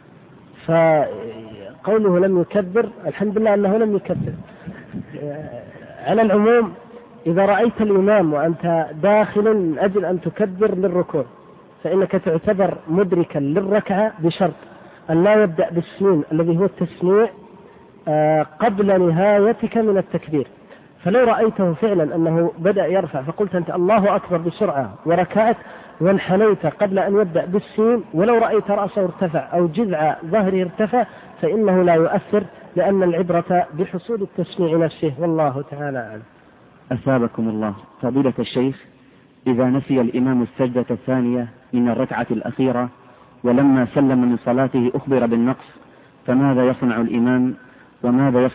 فقوله لم يكبر الحمد لله أنه لم يكبر. على العموم إذا رأيت الإمام وأنت داخل من أجل أن تكبر للركوع فإنك تعتبر مدركا للركعة بشرط أن لا يبدأ بالسين الذي هو التسميع قبل نهايتك من التكبير. فلو رأيته فعلا أنه بدأ يرفع فقلت أنت الله أكبر بسرعة وركعت وانحنيت قبل أن يبدأ بالسين، ولو رأيت رأسه ارتفع أو جذع ظهره ارتفع فإنه لا يؤثر، لأن العبرة بحصول التسميع نفسه، والله تعالى أعلم. أثابكم الله. فضيلة الشيخ، إذا نسي الإمام السجدة الثانية من الركعة الأخيرة ولما سلم من صلاته أخبر بالنقص، فماذا يصنع الإمام وماذا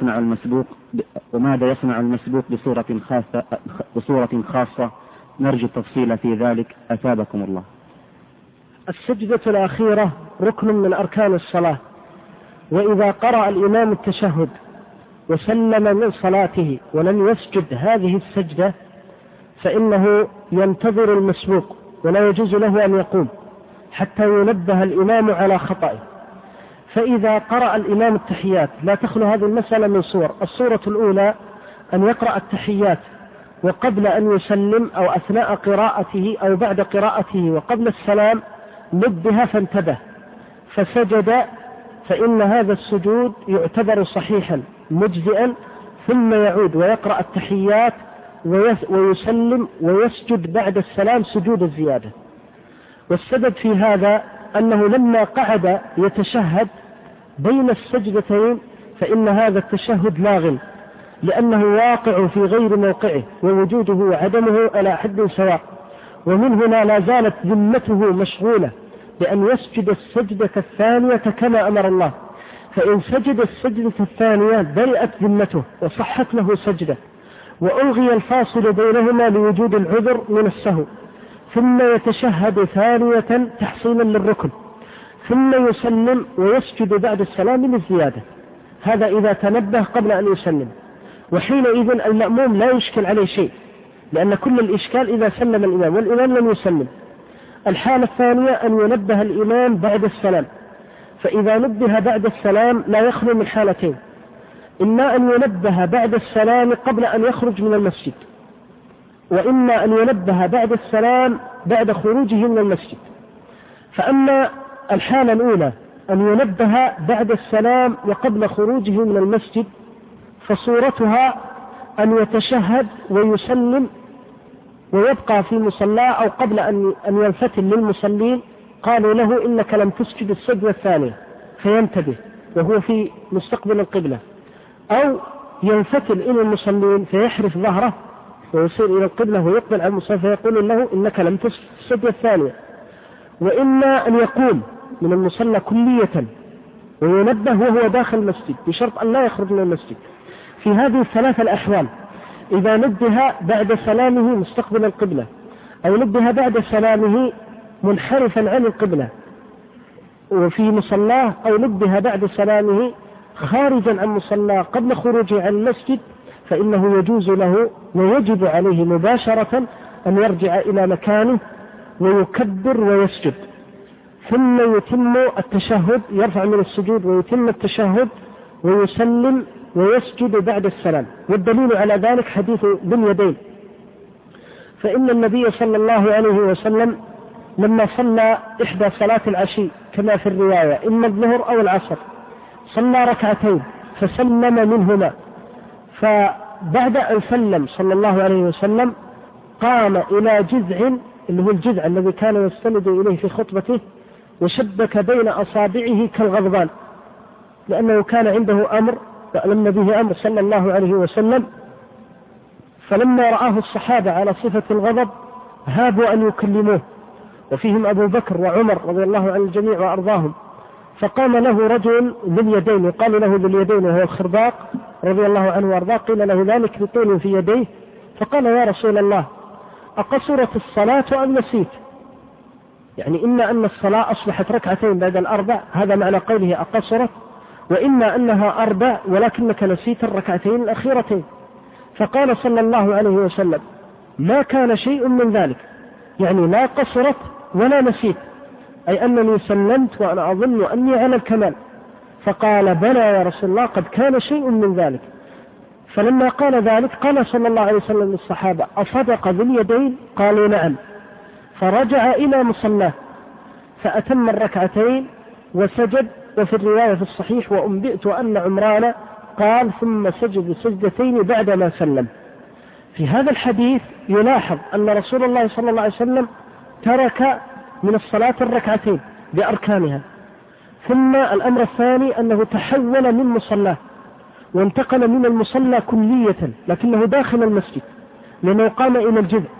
يصنع المسبوق بصورة خاصة؟ نرجو التفصيل في ذلك، أثابكم الله. السجدة الأخيرة ركن من أركان الصلاة، وإذا قرأ الإمام التشهد وسلم من صلاته ولم يسجد هذه السجدة فإنه ينتظر المسبوق ولا يجوز له أن يقوم حتى ينبه الإمام على خطئه. فإذا قرأ الإمام التحيات لا تخلو هذه المسألة من صور. الصورة الأولى أن يقرأ التحيات وقبل أن يسلم أو أثناء قراءته أو بعد قراءته وقبل السلام نبه فانتبه فسجد، فإن هذا السجود يعتبر صحيحا مجزئا، ثم يعود ويقرأ التحيات ويسلم ويسجد بعد السلام سجود الزيادة. والسبب في هذا أنه لما قعد يتشهد بين السجدتين فإن هذا التشهد لاغ، لأنه واقع في غير موقعه ووجوده وعدمه على حد سواء، ومن هنا لا زالت ذمته مشغولة بأن يسجد السجدة الثانية كما أمر الله، فإن سجد السجدة الثانية برئت ذمته وصحت له سجدة، وألغي الفاصل بينهما لوجود العذر من السهو، ثم يتشهد ثانية تحصيلا للركن، ثم يسلم ويسجد بعد السلام للزيادة. هذا إذا تنبه قبل أن يسلم، وحينئذ المأموم لا يشكل عليه شيء، لأن كل الإشكال إذا سلم الإمام والإمام لم يسلم. الحالة الثانية أن ينبه الإمام بعد السلام، فإذا نبه بعد السلام لا يخلو من حالتين: إما أن ينبه بعد السلام قبل أن يخرج من المسجد، وإما أن ينبه بعد السلام بعد خروجه من المسجد. فأما الحالة الأولى أن ينبه بعد السلام وقبل خروجه من المسجد، فصورتها أن يتشهد ويسلم ويبقى في مصلاه أو قبل أن ينفتل للمصلين قالوا له إنك لم تسجد السجدة الثانية، فينتبه وهو في مستقبل القبلة، أو ينفتل إلى المصلين فيحرف ظهره ويصير إلى القبلة ويقبل على المصلي فيقول له إنك لم تسجد السجدة الثانية. وإما أن يقوم من المصلى كلية وينبه وهو داخل المسجد بشرط أن لا يخرج من المسجد. في هذه الثلاثة الأحوال، إذا نبه بعد سلامه مستقبل القبلة، أو نبه بعد سلامه منحرفا عن القبلة وفي مصلاه، أو نبه بعد سلامه خارجا عن مصلاه قبل خروجه عن المسجد، فإنه يجوز له ويجب عليه مباشرة أن يرجع إلى مكانه ويكبر ويسجد، ثم يتم التشهد، يرفع من السجود ويتم التشهد ويسلم ويسجد بعد السلام. والدليل على ذلك حديث ذي اليدين، فإن النبي صلى الله عليه وسلم لما صلى إحدى صلاة العشي كما في الرواية إما الظهر أو العصر، صلى ركعتين فسلم منهما، فبعد أن سلم صلى الله عليه وسلم قام إلى جذع اللي هو الجذع الذي كان يستند إليه في خطبته، وشبك بين أصابعه كالغضبان، لأنه كان عنده أمر فألم به أمر صلى الله عليه وسلم. فلما رآه الصحابة على صفة الغضب هابوا أن يكلموه، وفيهم أبو بكر وعمر رضي الله عن الجميع وأرضاهم، فقام له رجل ذي اليدين يقال له ذي اليدين وهو الخرباق رضي الله عنه وأرضاه، قيل له ذلك بطول في يديه، فقال: يا رسول الله، أقصرت الصلاة أم نسيت؟ يعني إما أن الصلاة أصبحت ركعتين بعد الأربع، هذا معنى قوله أقصرت، وإما أنها أربع ولكنك نسيت الركعتين الأخيرتين. فقال صلى الله عليه وسلم: ما كان شيء من ذلك، يعني لا قصرت ولا نسيت، أي أنني سلمت وأنا أظن أني على الكمال. فقال: بلى يا رسول الله، قد كان شيء من ذلك. فلما قال ذلك قال صلى الله عليه وسلم للصحابة: أصدق ذي اليدين؟ قالوا: نعم. فرجع إلى مصلاه فأتم الركعتين وسجد. وفي الرواية في الصحيح: وأنبئت أن عمران قال ثم سجد سجدتين بعدما سلم. في هذا الحديث يلاحظ أن رسول الله صلى الله عليه وسلم ترك من الصلاة الركعتين بأركانها. ثم الأمر الثاني أنه تحول من مصلاه وانتقل من المصلى كلية لكنه داخل المسجد، لأنه قام إلى الجذع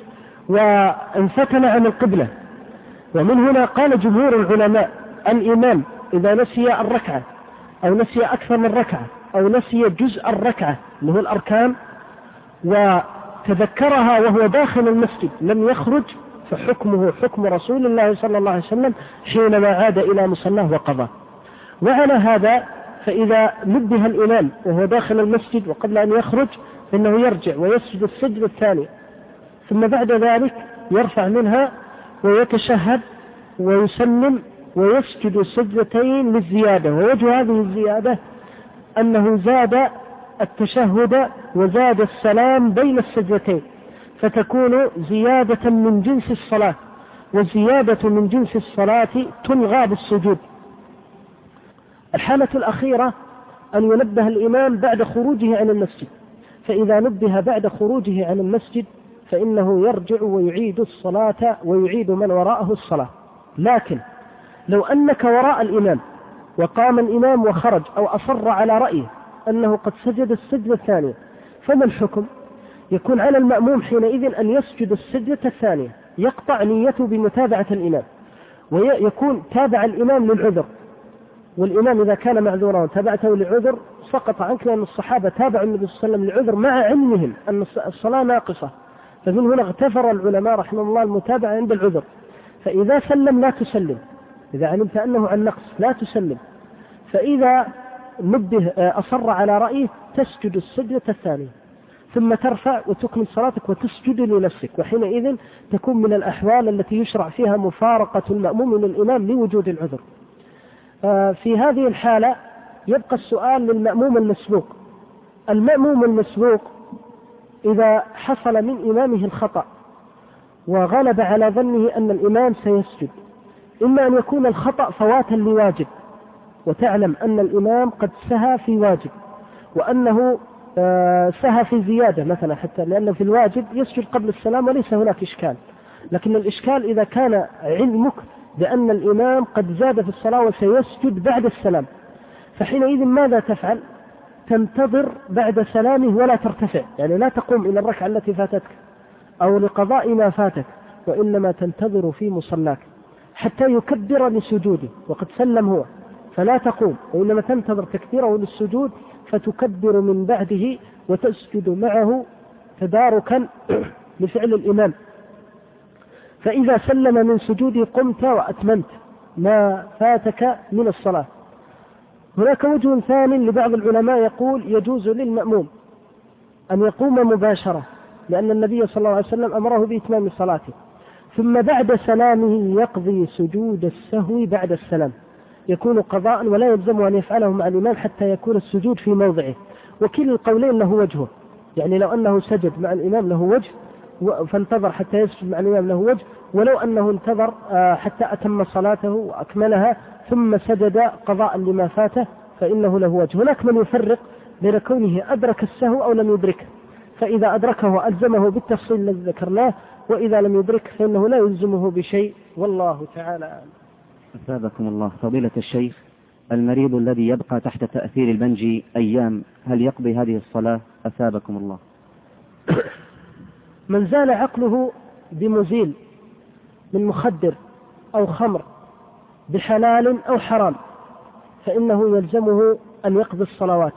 وانفتن عن القبلة. ومن هنا قال جمهور العلماء: الإمام إذا نسي الركعة أو نسي أكثر من ركعة أو نسي جزء الركعة اللي هو الأركان وتذكرها وهو داخل المسجد لم يخرج، فحكمه حكم رسول الله صلى الله عليه وسلم حينما عاد إلى مصلاه وقضى. وعلى هذا فإذا نبه الإمام وهو داخل المسجد وقبل أن يخرج فإنه يرجع ويسجد السجدة الثانية، ثم بعد ذلك يرفع منها ويتشهد ويسلم ويسجد السجدتين للزيادة. ووجه هذه الزيادة أنه زاد التشهد وزاد السلام بين السجدتين، فتكون زيادة من جنس الصلاة، والزيادة من جنس الصلاة تلغى بالسجود. الحالة الأخيرة أن ينبه الإمام بعد خروجه عن المسجد، فإذا نبه بعد خروجه عن المسجد فإنه يرجع ويعيد الصلاة ويعيد من وراءه الصلاة. لكن لو أنك وراء الإمام وقام الإمام وخرج أو أصر على رأيه أنه قد سجد السجدة الثانية، فما الحكم؟ يكون على المأموم حينئذ أن يسجد السجدة الثانية، يقطع نيته بمتابعة الإمام، ويكون تابع الإمام للعذر، والإمام إذا كان معذورا تابعته للعذر سقط عنك، لأن الصحابة تابعوا النبي صلى الله عليه وسلم للعذر مع علمهم أن الصلاة ناقصة، فمن هنا اغتفر العلماء رحمه الله المتابعة عند العذر. فإذا سلم لا تسلم، إذا علمت أنه عن نقص لا تسلم، فإذا نبه أصر على رأيه تسجد السجدة الثانية ثم ترفع وتكمل صلاتك وتسجد لنفسك، وحينئذ تكون من الأحوال التي يشرع فيها مفارقة المأموم للإمام لوجود العذر. في هذه الحالة يبقى السؤال للمأموم المسبوق. المأموم المسبوق إذا حصل من إمامه الخطأ وغلب على ظنه أن الإمام سيسجد، إما أن يكون الخطأ فواتا لواجب، وتعلم أن الإمام قد سهى في واجب، وأنه سهى في زيادة مثلا، حتى لأن في الواجب يسجد قبل السلام وليس هناك إشكال، لكن الإشكال إذا كان علمك بأن الإمام قد زاد في الصلاة وسيسجد بعد السلام، فحينئذ ماذا تفعل؟ تنتظر بعد سلامه ولا ترتفع، يعني لا تقوم إلى الركعة التي فاتتك أو لقضاء ما فاتك، وإنما تنتظر في مصلاك حتى يكبر لسجوده وقد سلم هو، فلا تقوم، وإنما تنتظر تكبيره للسجود فتكبر من بعده وتسجد معه تداركا لفعل الإمام. فإذا سلم من سجوده قمت وأتممت ما فاتك من الصلاة. هناك وجه ثاني لبعض العلماء يقول يجوز للمأموم أن يقوم مباشرة، لأن النبي صلى الله عليه وسلم أمره بإتمام صلاته، ثم بعد سلامه يقضي سجود السهو بعد السلام، يكون قضاء ولا يلزم أن يفعله مع الإمام حتى يكون السجود في موضعه. وكل القولين له وجهه، يعني لو أنه سجد مع الإمام له وجه فانتظر حتى يسجد مع الإمام له وجه، ولو أنه انتظر حتى أتم صلاته وأكملها ثم سجد قضاء لما فاته فإنه له وجه. هناك من يفرق بين كونه أدرك السهو أو لم يدركه، فإذا أدركه ألزمه بالتفصيل الذي ذكرناه، وإذا لم يدرك فإنه لا يلزمه بشيء، والله تعالى أعلم. أثابكم الله. فضيلة الشيخ، المريض الذي يبقى تحت تأثير البنج أيام هل يقضي هذه الصلاة؟ أثابكم الله. من زال عقله بمزيل من مخدر أو خمر بحلال أو حرام فإنه يلزمه أن يقضي الصلوات.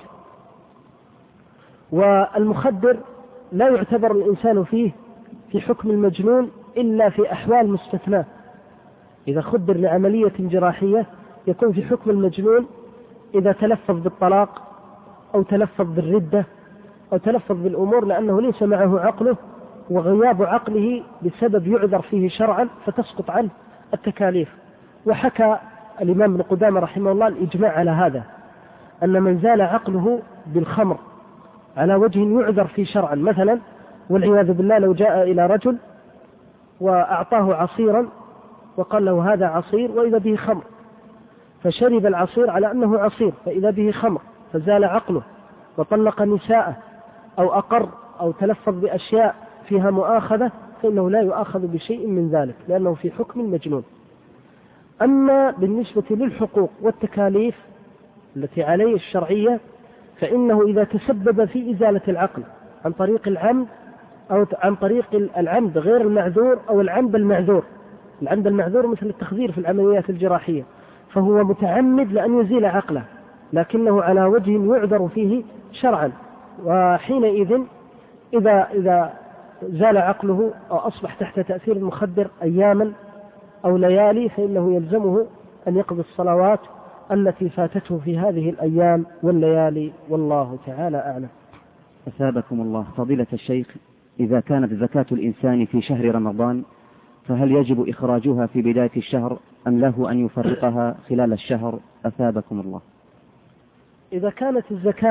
والمخدر لا يعتبر الإنسان فيه في حكم المجنون إلا في أحوال مستثناة، إذا خدر لعملية جراحية يكون في حكم المجنون إذا تلفظ بالطلاق أو تلفظ بالردة أو تلفظ بالأمور لأنه ليس معه عقله، وغياب عقله بسبب يعذر فيه شرعا فتسقط عنه التكاليف. وحكى الإمام ابن قدامة رحمه الله الإجماع على هذا، أن من زال عقله بالخمر على وجه يعذر فيه شرعا، مثلا والعياذ بالله لو جاء إلى رجل وأعطاه عصيرا وقال له هذا عصير وإذا به خمر، فشرب العصير على أنه عصير فإذا به خمر، فزال عقله وطلق نساءه أو أقر أو تلفظ بأشياء فيها مؤاخذة، فإنه لا يؤاخذ بشيء من ذلك لأنه في حكم المجنون. أما بالنسبة للحقوق والتكاليف التي عليه الشرعية فإنه إذا تسبب في إزالة العقل عن طريق العمد أو عن طريق العمد غير المعذور أو العمد المعذور، العمد المعذور مثل التخدير في العمليات الجراحية، فهو متعمد لأن يزيل عقله لكنه على وجه يعذر فيه شرعا، وحينئذ إذا زال عقله أو أصبح تحت تأثير المخدر أياما أو ليالي فإنه يلزمه أن يقضي الصلوات التي فاتته في هذه الأيام والليالي، والله تعالى أعلم. أثابكم الله. فضيلة الشيخ، إذا كانت زكاة الإنسان في شهر رمضان فهل يجب إخراجها في بداية الشهر أم له أن يفرقها خلال الشهر؟ أثابكم الله. إذا كانت الزكاة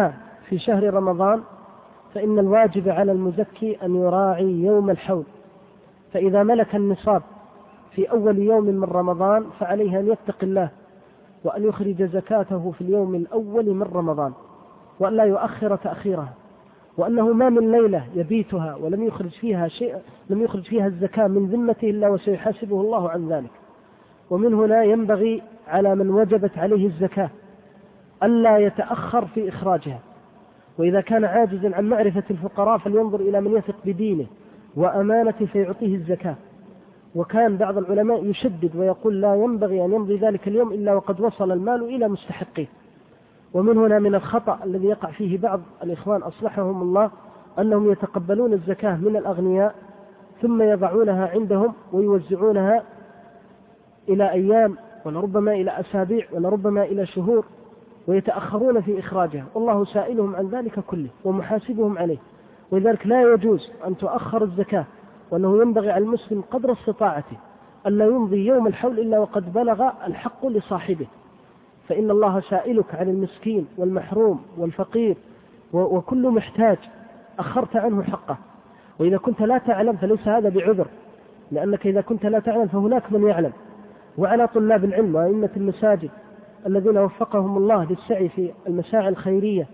في شهر رمضان فإن الواجب على المزكي أن يراعي يوم الحول، فإذا ملك النصاب في أول يوم من رمضان فعليه أن يتق الله وأن يخرج زكاته في اليوم الأول من رمضان، وأن لا يؤخر تأخيرها، وأنه ما من ليلة يبيتها ولم يخرج فيها شيء، لم يخرج فيها الزكاة من ذمته إلا وسيحاسبه الله عن ذلك. ومن هنا ينبغي على من وجبت عليه الزكاة ألا يتأخر في إخراجها، وإذا كان عاجزا عن معرفة الفقراء فلينظر إلى من يثق بدينه وأمانته فيعطيه الزكاة. وكان بعض العلماء يشدد ويقول لا ينبغي أن يمضي ذلك اليوم إلا وقد وصل المال إلى مستحقيه. ومن هنا من الخطأ الذي يقع فيه بعض الإخوان أصلحهم الله أنهم يتقبلون الزكاة من الأغنياء ثم يضعونها عندهم ويوزعونها إلى أيام ولربما إلى أسابيع ولربما إلى شهور، ويتأخرون في إخراجها، والله سائلهم عن ذلك كله ومحاسبهم عليه. ولذلك لا يجوز أن تؤخر الزكاة، وأنه ينبغي على المسلم قدر استطاعته ألا يمضي يوم الحول إلا وقد بلغ الحق لصاحبه، فإن الله سائلك عن المسكين والمحروم والفقير وكل محتاج أخرت عنه حقه. وإذا كنت لا تعلم فليس هذا بعذر، لأنك إذا كنت لا تعلم فهناك من يعلم. وعلى طلاب العلم وأئمة المساجد الذين وفقهم الله للسعي في المساعي الخيرية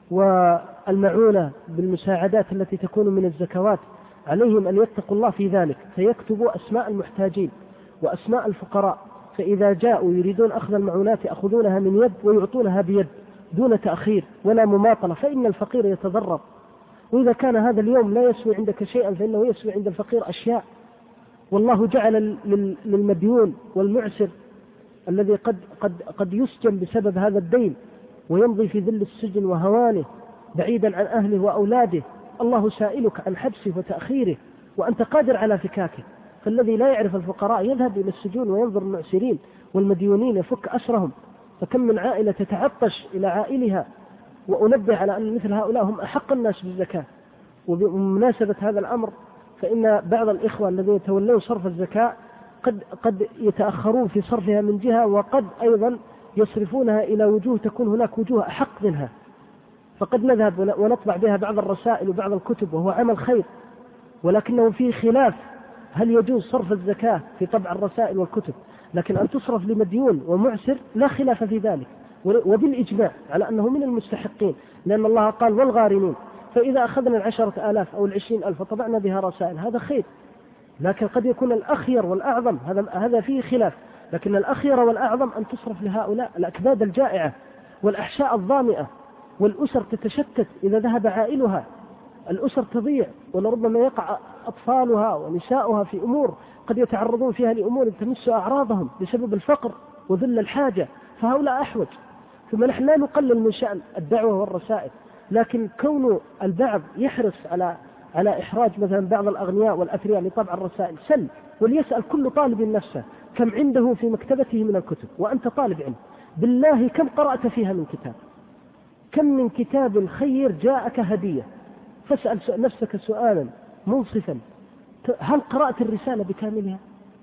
والمعونة بالمساعدات التي تكون من الزكوات عليهم أن يتقوا الله في ذلك، فيكتبوا أسماء المحتاجين وأسماء الفقراء، فإذا جاءوا يريدون أخذ المعونات يأخذونها من يد ويعطونها بيد دون تأخير ولا مماطلة، فإن الفقير يتضرر. وإذا كان هذا اليوم لا يسوي عندك شيئا فإنه يسوي عند الفقير أشياء. والله جعل للمديون والمعسر الذي قد يسجن بسبب هذا الدين ويمضي في ذل السجن وهوانه بعيدا عن أهله وأولاده، الله سائلك عن حبسه وتأخيره وأنت قادر على فكاكه. فالذي لا يعرف الفقراء يذهب إلى السجون وينظر المعسرين والمديونين يفك أسرهم، فكم من عائلة تتعطش إلى عائلها. وأنبه على أن مثل هؤلاء هم أحق الناس بالزكاة. وبمناسبة هذا الأمر فإن بعض الإخوة الذين يتولون صرف الزكاة قد يتأخرون في صرفها من جهة، وقد أيضا يصرفونها إلى وجوه تكون هناك وجوه أحق منها، فقد نذهب ونطبع بها بعض الرسائل وبعض الكتب وهو عمل خير، ولكنه فيه خلاف هل يجوز صرف الزكاة في طبع الرسائل والكتب، لكن أن تصرف لمديون ومعسر لا خلاف في ذلك، وبالإجماع على أنه من المستحقين، لأن الله قال والغارمين. فإذا أخذنا 10,000 أو 20,000 وطبعنا بها رسائل هذا خير، لكن قد يكون الأخير والأعظم هذا فيه خلاف، لكن الأخير والأعظم أن تصرف لهؤلاء الأكباد الجائعة والأحشاء الظامئة، والأسر تتشتت إذا ذهب عائلها، الأسر تضيع، ولربما يقع أطفالها ونساؤها في أمور قد يتعرضون فيها لأمور تمس أعراضهم بسبب الفقر وذل الحاجة، فهؤلاء أحوج. ثم نحن لا نقلل من شأن الدعوة والرسائل، لكن كون البعض يحرص على إحراج مثلا بعض الأغنياء والأثرياء لطبع الرسائل، سل وليسأل كل طالب نفسه كم عنده في مكتبته من الكتب، وأنت طالب علم بالله كم قرأت فيها من كتاب، كم من كتاب خير جاءك هدية، فاسأل نفسك سؤالا منصفا، هل قرأت الرسالة بكاملها؟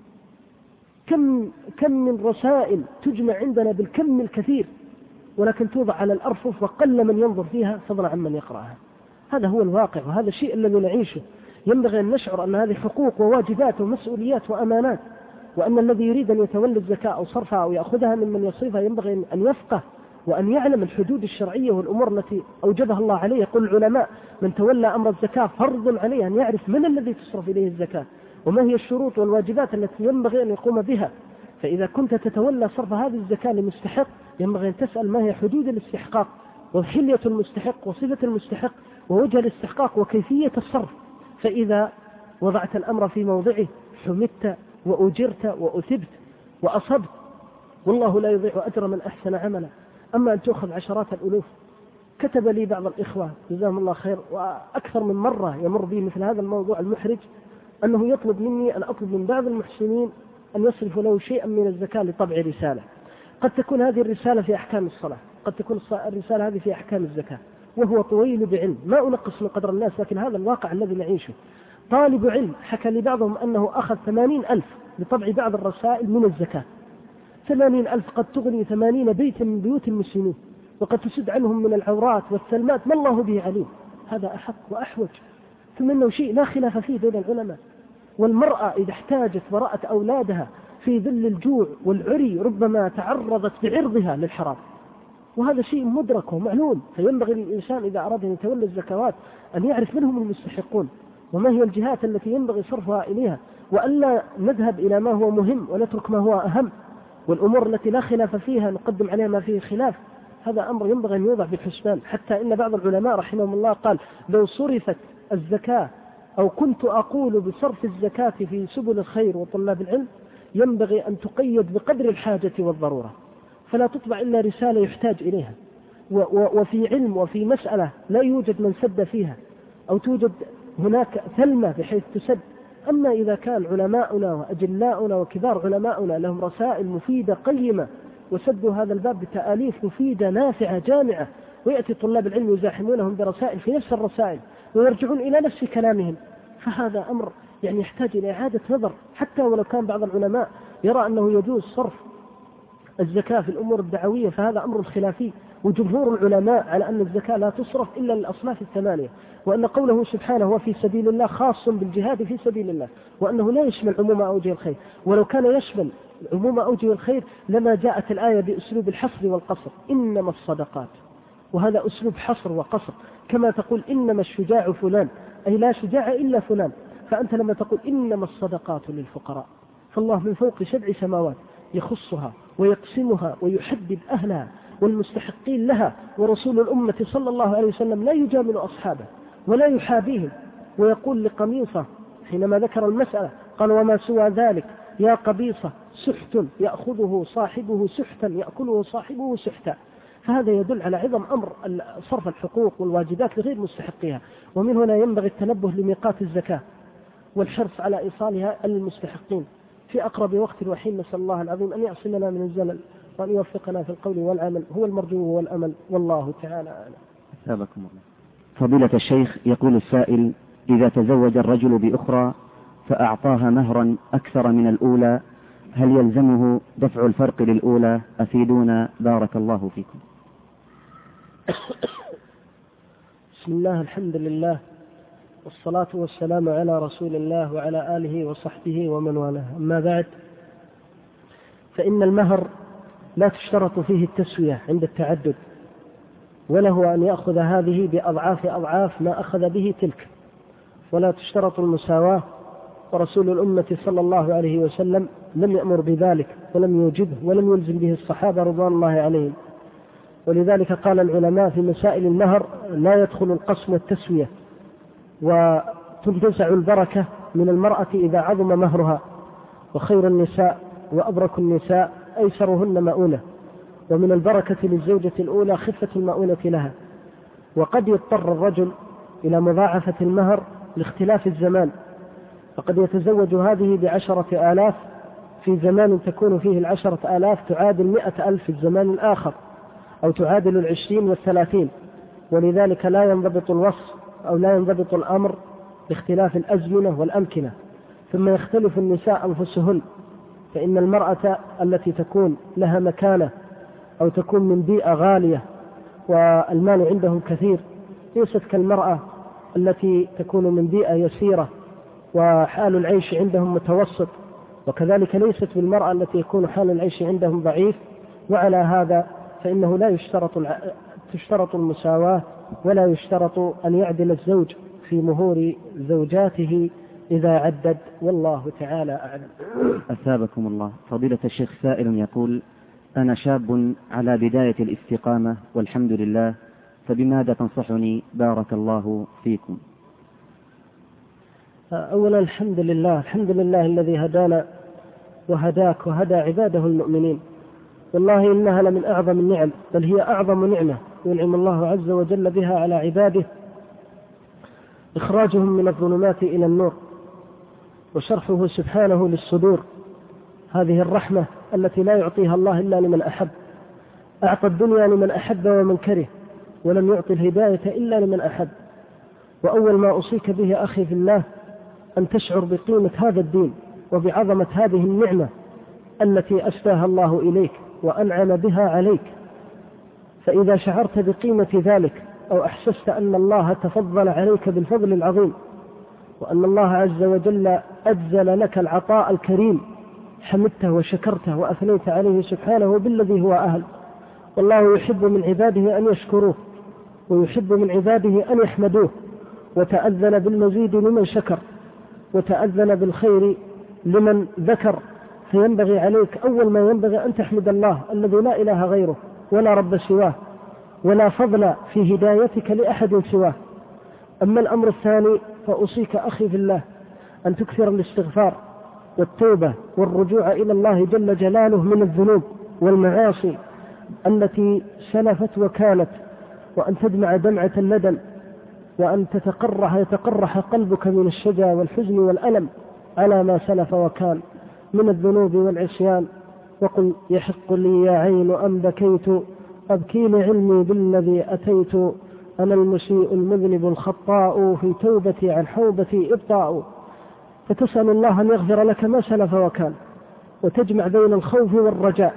كم من رسائل تجمع عندنا بالكم الكثير ولكن توضع على الأرفف وقل من ينظر فيها فضلا عن من يقرأها. هذا هو الواقع، وهذا الشيء الذي نعيشه. ينبغي أن نشعر أن هذه حقوق وواجبات ومسؤوليات وأمانات، وأن الذي يريد أن يتولى الزكاة أو صرفها أو يأخذها ممن يصرفها ينبغي أن يفقه وأن يعلم الحدود الشرعية والأمور التي أوجبها الله عليه. يقول العلماء من تولى أمر الزكاة فرض عليه أن يعرف من الذي تصرف إليه الزكاة وما هي الشروط والواجبات التي ينبغي أن يقوم بها. فإذا كنت تتولى صرف هذه الزكاة لمستحق ينبغي أن تسأل ما هي حدود الاستحقاق وحلية المستحق وصفة المستحق ووجه الاستحقاق وكيفية الصرف. فإذا وضعت الأمر في موضعه حمدت وأجرت وأثبت وأصبت، والله لا يضيع أجر من أحسن عملا. أما أن تأخذ عشرات الألوف. كتب لي بعض الإخوة جزاهم الله خير وأكثر من مرة يمر بي مثل هذا الموضوع المحرج، أنه يطلب مني أن أطلب من بعض المحسنين أن يصرفوا له شيئا من الزكاة لطبع رسالة. قد تكون هذه الرسالة في أحكام الصلاة، قد تكون الرسالة هذه في أحكام الزكاة، وهو طويل بعلم، ما أنقص من قدر الناس، لكن هذا الواقع الذي نعيشه. طالب علم حكى لي بعضهم أنه أخذ 80,000 لطبع بعض الرسائل من الزكاة. 80,000 قد تغني 80 بيتا من بيوت المسلمين، وقد تسد عنهم من العورات والسلمات ما الله به عليم. هذا أحق وأحوج، ثم إنه شيء لا خلاف فيه بين العلماء. والمرأة إذا احتاجت ورأت أولادها في ظل الجوع والعري ربما تعرضت بعرضها للحرام، وهذا شيء مدرك ومعلوم. فينبغي للإنسان إذا أراد أن يتولى الزكوات أن يعرف من هم المستحقون وما هي الجهات التي ينبغي صرفها إليها، وألا نذهب إلى ما هو مهم ونترك ما هو أهم، والأمور التي لا خلاف فيها نقدم عليها ما فيه خلاف. هذا أمر ينبغي أن يوضع بالحسبان. حتى إن بعض العلماء رحمهم الله قال لو صرفت الزكاة أو كنت أقول بصرف الزكاة في سبل الخير وطلاب العلم ينبغي أن تقيد بقدر الحاجة والضرورة، فلا تطبع إلا رسالة يحتاج إليها، وفي علم وفي مسألة لا يوجد من سد فيها أو توجد هناك ثلمة بحيث تسد. أما إذا كان علماؤنا وأجلاؤنا وكبار علماؤنا لهم رسائل مفيدة قيمة وسدوا هذا الباب بتآليف مفيدة نافعة جامعة، ويأتي طلاب العلم يزاحمونهم برسائل في نفس الرسائل ويرجعون إلى نفس كلامهم، فهذا أمر يعني يحتاج إلى إعادة نظر. حتى ولو كان بعض العلماء يرى أنه يجوز صرف الزكاة في الأمور الدعوية فهذا أمر خلافي، وجمهور العلماء على أن الزكاة لا تصرف إلا للأصناف الثمانية، وأن قوله سبحانه وفي سبيل الله خاص بالجهاد في سبيل الله، وأنه لا يشمل عموم أوجه الخير. ولو كان يشمل عموم أوجه الخير لما جاءت الآية بأسلوب الحصر والقصر، إنما الصدقات، وهذا أسلوب حصر وقصر. كما تقول إنما الشجاع فلان، أي لا شجاع إلا فلان، فأنت لما تقول إنما الصدقات للفقراء فالله من فوق 7 سماوات يخصها ويقسمها ويحدد أهلها والمستحقين لها. ورسول الأمة صلى الله عليه وسلم لا يجامل أصحابه ولا يحابيهم، ويقول لقميصة حينما ذكر المسألة قال وما سوى ذلك يا قبيصة سحت يأخذه صاحبه سحتا يأكله صاحبه سحتا. فهذا يدل على عظم أمر صرف الحقوق والواجبات لغير مستحقيها. ومن هنا ينبغي التنبه لميقات الزكاة والحرص على إيصالها للمستحقين في أقرب وقت وحين. نسأل الله العظيم أن يعصمنا من الزلل وأن يوفقنا في القول والعمل، هو المرجو والأمل، والله تعالى أعلم. أثابكم الله. فضيلة الشيخ، يقول السائل: إذا تزوج الرجل بأخرى فأعطاها مهرا أكثر من الأولى هل يلزمه دفع الفرق للأولى؟ أفيدونا بارك الله فيكم. بسم الله، الحمد لله، والصلاة والسلام على رسول الله وعلى آله وصحبه ومن والاه. أما بعد، فإن المهر لا تشترط فيه التسوية عند التعدد، وله أن يأخذ هذه بأضعاف أضعاف ما أخذ به تلك، ولا تشترط المساواة، ورسول الأمة صلى الله عليه وسلم لم يأمر بذلك ولم يوجبه ولم يلزم به الصحابة رضوان الله عليهم. ولذلك قال العلماء في مسائل المهر لا يدخل القسم والتسوية، وتنتزع البركة من المرأة إذا عظم مهرها، وخير النساء وأبرك النساء أيسرهن مؤونة، ومن البركة للزوجة الأولى خفة المؤونة لها. وقد يضطر الرجل إلى مضاعفة المهر لاختلاف الزمان، فقد يتزوج هذه ب10,000 في زمان تكون فيه 10,000 تعادل 100,000 في الزمان الآخر، أو تعادل 20 و30. ولذلك لا ينضبط الوصف أو لا ينضبط الأمر باختلاف الأزمنة والأمكنة. ثم يختلف النساء أنفسهن، فإن المرأة التي تكون لها مكانة أو تكون من بيئة غالية والمال عندهم كثير ليست كالمرأة التي تكون من بيئة يسيرة وحال العيش عندهم متوسط، وكذلك ليست بالمرأة التي يكون حال العيش عندهم ضعيف. وعلى هذا فإنه لا تشترط المساواة، ولا يشترط أن يعدل الزوج في مهور زوجاته إذا عدد، والله تعالى أعلم. أثابكم الله. فضيلة الشيخ، سائل يقول: أنا شاب على بداية الاستقامة والحمد لله، فبماذا تنصحني بارك الله فيكم؟ أولا الحمد لله الذي هدانا وهداك وهدى عباده المؤمنين، والله إنها لمن أعظم النعم، بل هي أعظم نعمة ينعم الله عز وجل بها على عباده، إخراجهم من الظلمات إلى النور، وشرحه سبحانه للصدور. هذه الرحمة التي لا يعطيها الله إلا لمن أحب. أعطى الدنيا لمن أحب ومن كره، ولم يعطي الهداية إلا لمن أحب. وأول ما أوصيك به أخي في الله أن تشعر بقيمة هذا الدين وبعظمة هذه النعمة التي أسداها الله إليك وأنعم بها عليك، فإذا شعرت بقيمة ذلك أو أحسست أن الله تفضل عليك بالفضل العظيم وأن الله عز وجل أجزل لك العطاء الكريم حمدته وشكرته وأثنيت عليه سبحانه بالذي هو أهل. والله يحب من عباده أن يشكروه ويحب من عباده أن يحمدوه، وتأذن بالمزيد لمن شكر وتأذن بالخير لمن ذكر. فينبغي عليك أول ما ينبغي أن تحمد الله الذي لا إله غيره ولا رب سواه ولا فضل في هدايتك لأحد سواه. أما الأمر الثاني فأوصيك أخي في الله أن تكثر الاستغفار والتوبة والرجوع إلى الله جل جلاله من الذنوب والمعاصي التي سلفت وكانت، وأن تدمع دمعة الندم، وأن يتقرح قلبك من الشجا والحزن والألم على ما سلف وكان من الذنوب والعصيان. وقل يحق لي يا عين أم بكيت أبكي لعلمي بالذي أتيت، أنا المسيء المذنب الخطاء في توبتي عن حوبتي إبطاء. فتسأل الله أن يغفر لك ما سلف وكان، وتجمع بين الخوف والرجاء.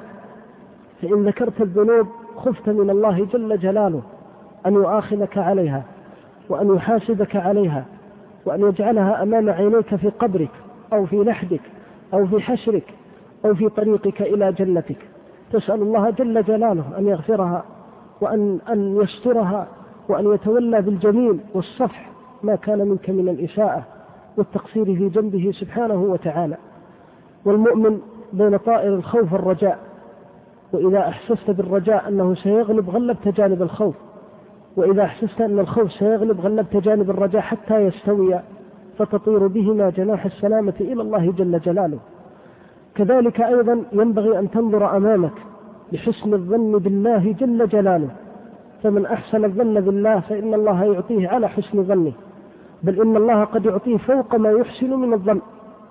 فإن ذكرت الذنوب خفت من الله جل جلاله أن يؤاخذك عليها وأن يحاسبك عليها وأن يجعلها أمام عينيك في قبرك أو في لحدك أو في حشرك أو في طريقك إلى جنتك. تسأل الله جل جلاله أن يغفرها وأن يسترها وأن يتولى بالجميل والصفح ما كان منك من الإساءة والتقصير في جنبه سبحانه وتعالى. والمؤمن بين طائر الخوف والرجاء، وإذا أحسست بالرجاء أنه سيغلب غلبت جانب الخوف، وإذا أحسست أن الخوف سيغلب غلبت جانب الرجاء حتى يستوي فتطير بهما جناح السلامة إلى الله جل جلاله. كذلك أيضا ينبغي أن تنظر أمامك بحسن الظن بالله جل جلاله، فمن أحسن الظن بالله فإن الله يعطيه على حسن ظنه، بل إن الله قد يعطيه فوق ما يحسن من الظن.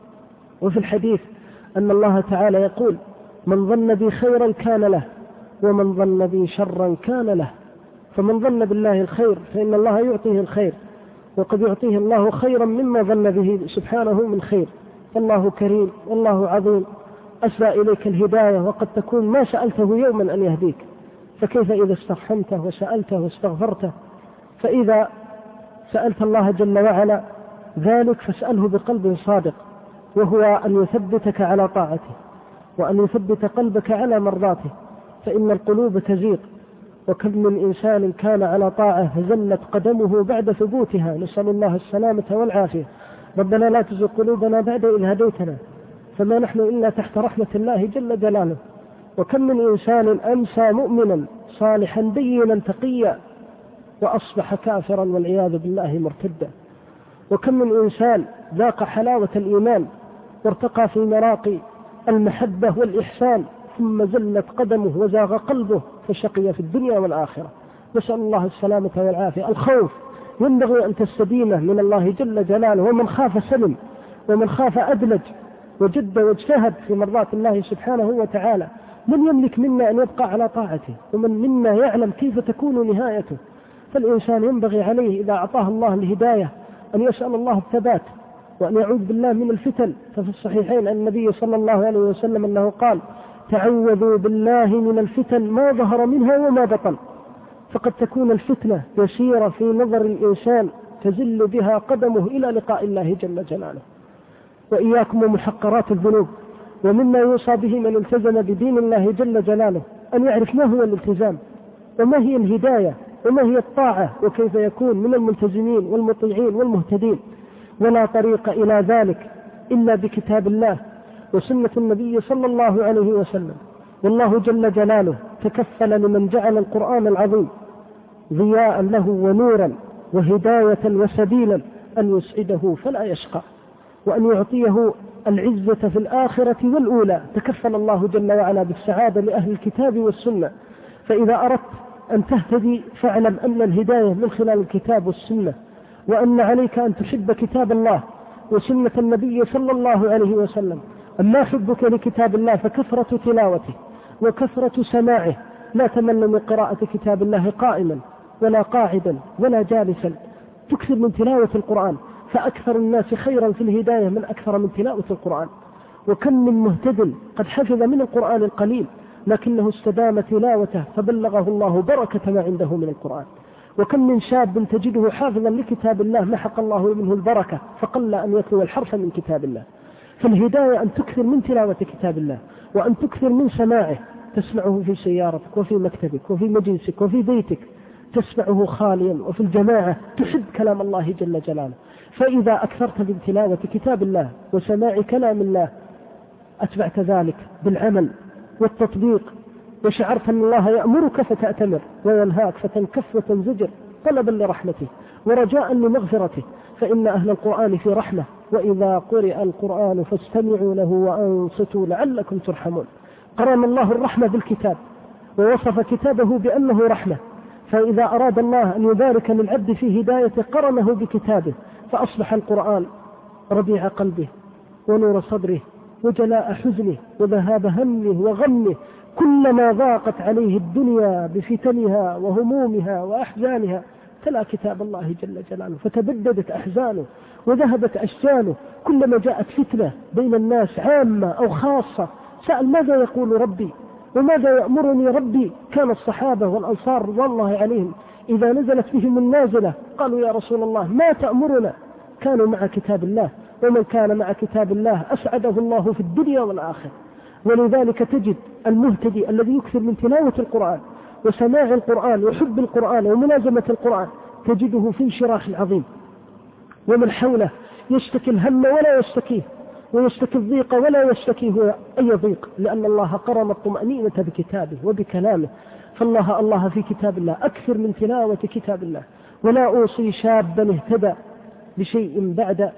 وفي الحديث أن الله تعالى يقول: من ظن بي خيرا كان له ومن ظن بي شرا كان له. فمن ظن بالله الخير فإن الله يعطيه الخير، وقد يعطيه الله خيرا مما ظن به سبحانه من خير. الله كريم والله عظيم، أسدى إليك الهداية وقد تكون ما سألته يوما أن يهديك، فكيف إذا استرحمته وسألته واستغفرته؟ فإذا سألت الله جل وعلا ذلك فاسأله بقلب صادق، وهو أن يثبتك على طاعته وأن يثبت قلبك على مرضاته، فإن القلوب تزيغ، وكم من إنسان كان على طاعة فزلت قدمه بعد ثبوتها، نسأل الله السلامة والعافية. ربنا لا تزغ قلوبنا بعد إذ هديتنا، فما نحن إلا تحت رحمة الله جل جلاله. وكم من إنسان أمسى مؤمنا صالحا دينا تقيا وأصبح كافرا والعياذ بالله مرتدا. وكم من إنسان ذاق حلاوة الإيمان وارتقى في مراقي المحبة والإحسان ثم زلت قدمه وزاغ قلبه فشقي في الدنيا والآخرة، نسأل الله السلامة والعافية. الخوف ينبغي أن تستدينه من الله جل جلاله، ومن خاف سلم ومن خاف أدلج وجد واجتهد في مرضاة الله سبحانه وتعالى. من يملك منا أن يبقى على طاعته، ومن منا يعلم كيف تكون نهايته. فالإنسان ينبغي عليه إذا أعطاه الله الهداية أن يسأل الله الثبات وأن يعوذ بالله من الفتن. ففي الصحيحين عن النبي صلى الله عليه وسلم أنه قال: تعوذوا بالله من الفتن ما ظهر منها وما بطن. فقد تكون الفتنة يسيرة في نظر الإنسان تزل بها قدمه إلى لقاء الله جل جلاله. وإياكم ومحقرات الذنوب. ومما يوصى به من التزم بدين الله جل جلاله أن يعرف ما هو الالتزام وما هي الهداية وما هي الطاعة وكيف يكون من الملتزمين والمطيعين والمهتدين. ولا طريق إلى ذلك إلا بكتاب الله وسنة النبي صلى الله عليه وسلم. والله جل جلاله تكفل لمن جعل القرآن العظيم ضياء له ونورا وهداية وسبيلا أن يسعده فلا يشقى، وأن يعطيه العزة في الآخرة والأولى. تكفل الله جل وعلا بالسعادة لأهل الكتاب والسنة. فإذا أردت أن تهتدي فاعلم أن الهداية من خلال الكتاب والسنة، وأن عليك أن تحب كتاب الله وسنة النبي صلى الله عليه وسلم. أما حبك لكتاب الله فكثرة تلاوته وكثرة سماعه. لا تمل من قراءة كتاب الله قائما ولا قاعدا ولا جالسا، تكثر من تلاوة القرآن، فأكثر الناس خيرا في الهداية من أكثر من تلاوة القرآن. وكم من مهتد قد حفظ من القرآن القليل لكنه استدام تلاوته فبلغه الله بركة ما عنده من القرآن. وكم من شاب تجده حافظا لكتاب الله محق الله منه البركة فقل أن يتلو الحرف من كتاب الله. فالهداية أن تكثر من تلاوة كتاب الله، وأن تكثر من سماعه، تسمعه في سيارتك وفي مكتبك وفي مجلسك وفي بيتك، تسمعه خاليا وفي الجماعة، تحب كلام الله جل جلاله. فإذا أكثرت من تلاوة كتاب الله وسماع كلام الله أتبعت ذلك بالعمل والتطبيق، وشعرت أن الله يأمرك فتأتمر وينهاك فتنكف وتنزجر طلبا لرحمته ورجاء لمغفرته، فإن أهل القرآن في رحمة، وإذا قرئ القرآن فاستمعوا له وأنصتوا لعلكم ترحمون. قرن الله الرحمة بالكتاب ووصف كتابه بأنه رحمة، فإذا أراد الله أن يبارك للعبد في هدايته قرنه بكتابه، فأصبح القرآن ربيع قلبه ونور صدره وجلاء حزنه وذهاب همه وغمه. كلما ضاقت عليه الدنيا بفتنها وهمومها وأحزانها تلا كتاب الله جل جلاله فتبددت أحزانه وذهبت أشجانه. كلما جاءت فتنة بين الناس عامة أو خاصة سأل ماذا يقول ربي وماذا يأمرني ربي. كان الصحابة والأنصار والله عليهم إذا نزلت بهم النازلة قالوا يا رسول الله ما تأمرنا؟ كانوا مع كتاب الله، ومن كان مع كتاب الله أسعده الله في الدنيا والآخرة. ولذلك تجد المهتدي الذي يكثر من تلاوة القرآن وسماع القرآن وحب القرآن وملازمة القرآن تجده في انشراح عظيم، ومن حوله يشتكي الهم ولا يشتكيه، ويشتكي الضيق ولا يشتكيه أي ضيق، لأن الله قرن الطمأنينة بكتابه وبكلامه. فالله في كتاب الله، أكثر من تلاوة كتاب الله. ولا أوصي شابا اهتدى بشيء بعد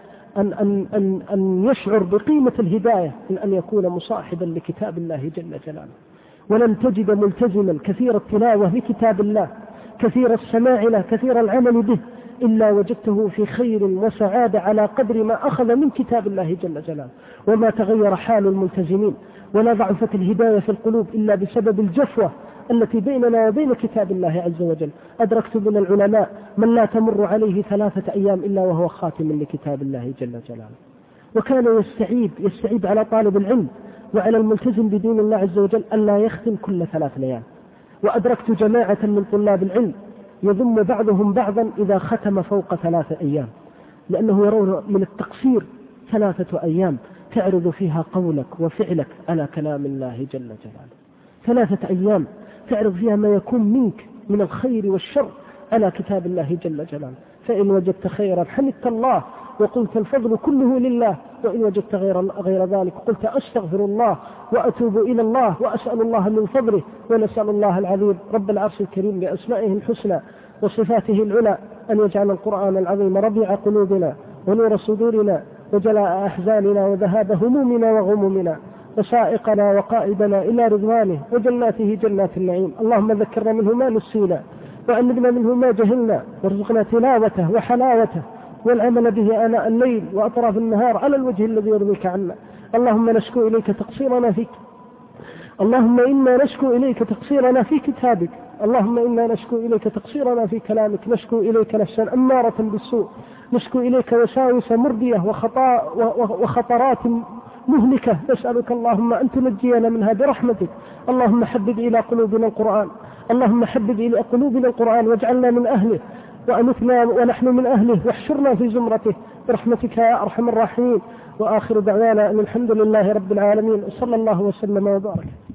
أن يشعر بقيمة الهداية من أن يكون مصاحبا لكتاب الله جل جلاله. ولن تجد ملتزما كثير التلاوة لكتاب الله كثير السماع له كثير العمل به إلا وجدته في خير وسعادة على قدر ما أخذ من كتاب الله جل جلاله. وما تغير حال الملتزمين ولا ضعفت الهداية في القلوب إلا بسبب الجفوة التي بيننا وبين كتاب الله عز وجل. أدركت من العلماء من لا تمر عليه 3 أيام إلا وهو خاتم لكتاب الله جل جلاله. وكان يستعيب على طالب العلم وعلى الملتزم بدين الله عز وجل ألا يختم كل 3 ليال. وأدركت جماعة من طلاب العلم يضم بعضهم بعضا إذا ختم فوق 3 أيام، لأنه يرون من التقصير 3 أيام تعرض فيها قولك وفعلك على كلام الله جل جلاله. 3 أيام تعرض فيها ما يكون منك من الخير والشر على كتاب الله جل جلاله. فإن وجدت خيرا حمدت الله وقلت الفضل كله لله، وإن وجدت غير ذلك قلت أستغفر الله وأتوب إلى الله وأسأل الله من فضله. ونسأل الله العظيم رب العرش الكريم بأسمائه الحسنى وصفاته العلى أن يجعل القرآن العظيم ربيع قلوبنا ونور صدورنا وجلاء أحزاننا وذهاب همومنا وغمومنا وسائقنا وقائدنا إلى رضوانه وجناته جنات النعيم. اللهم ذكرنا منه ما نسينا وعلمنا منه ما جهلنا، وارزقنا تلاوته وحلاوته والعمل به آناء الليل وأطراف النهار على الوجه الذي يرضيك عنا. اللهم نشكو إليك تقصيرنا فيك، اللهم إنا نشكو إليك تقصيرنا في كتابك، اللهم إنا نشكو إليك تقصيرنا في كلامك، نشكو إليك نفسا أمارة بالسوء، نشكو إليك وساوس مردية وخطرات مهلكة، نسألك اللهم أن تنجينا منها برحمتك. اللهم حبب إلى قلوبنا القرآن، اللهم حبب إلى قلوبنا القرآن واجعلنا من أهله وأمتنا ونحن من أهله واحشرنا في زمرته برحمتك يا أرحم الراحمين. وآخر دعوانا أن الحمد لله رب العالمين، صلى الله وسلم وبارك.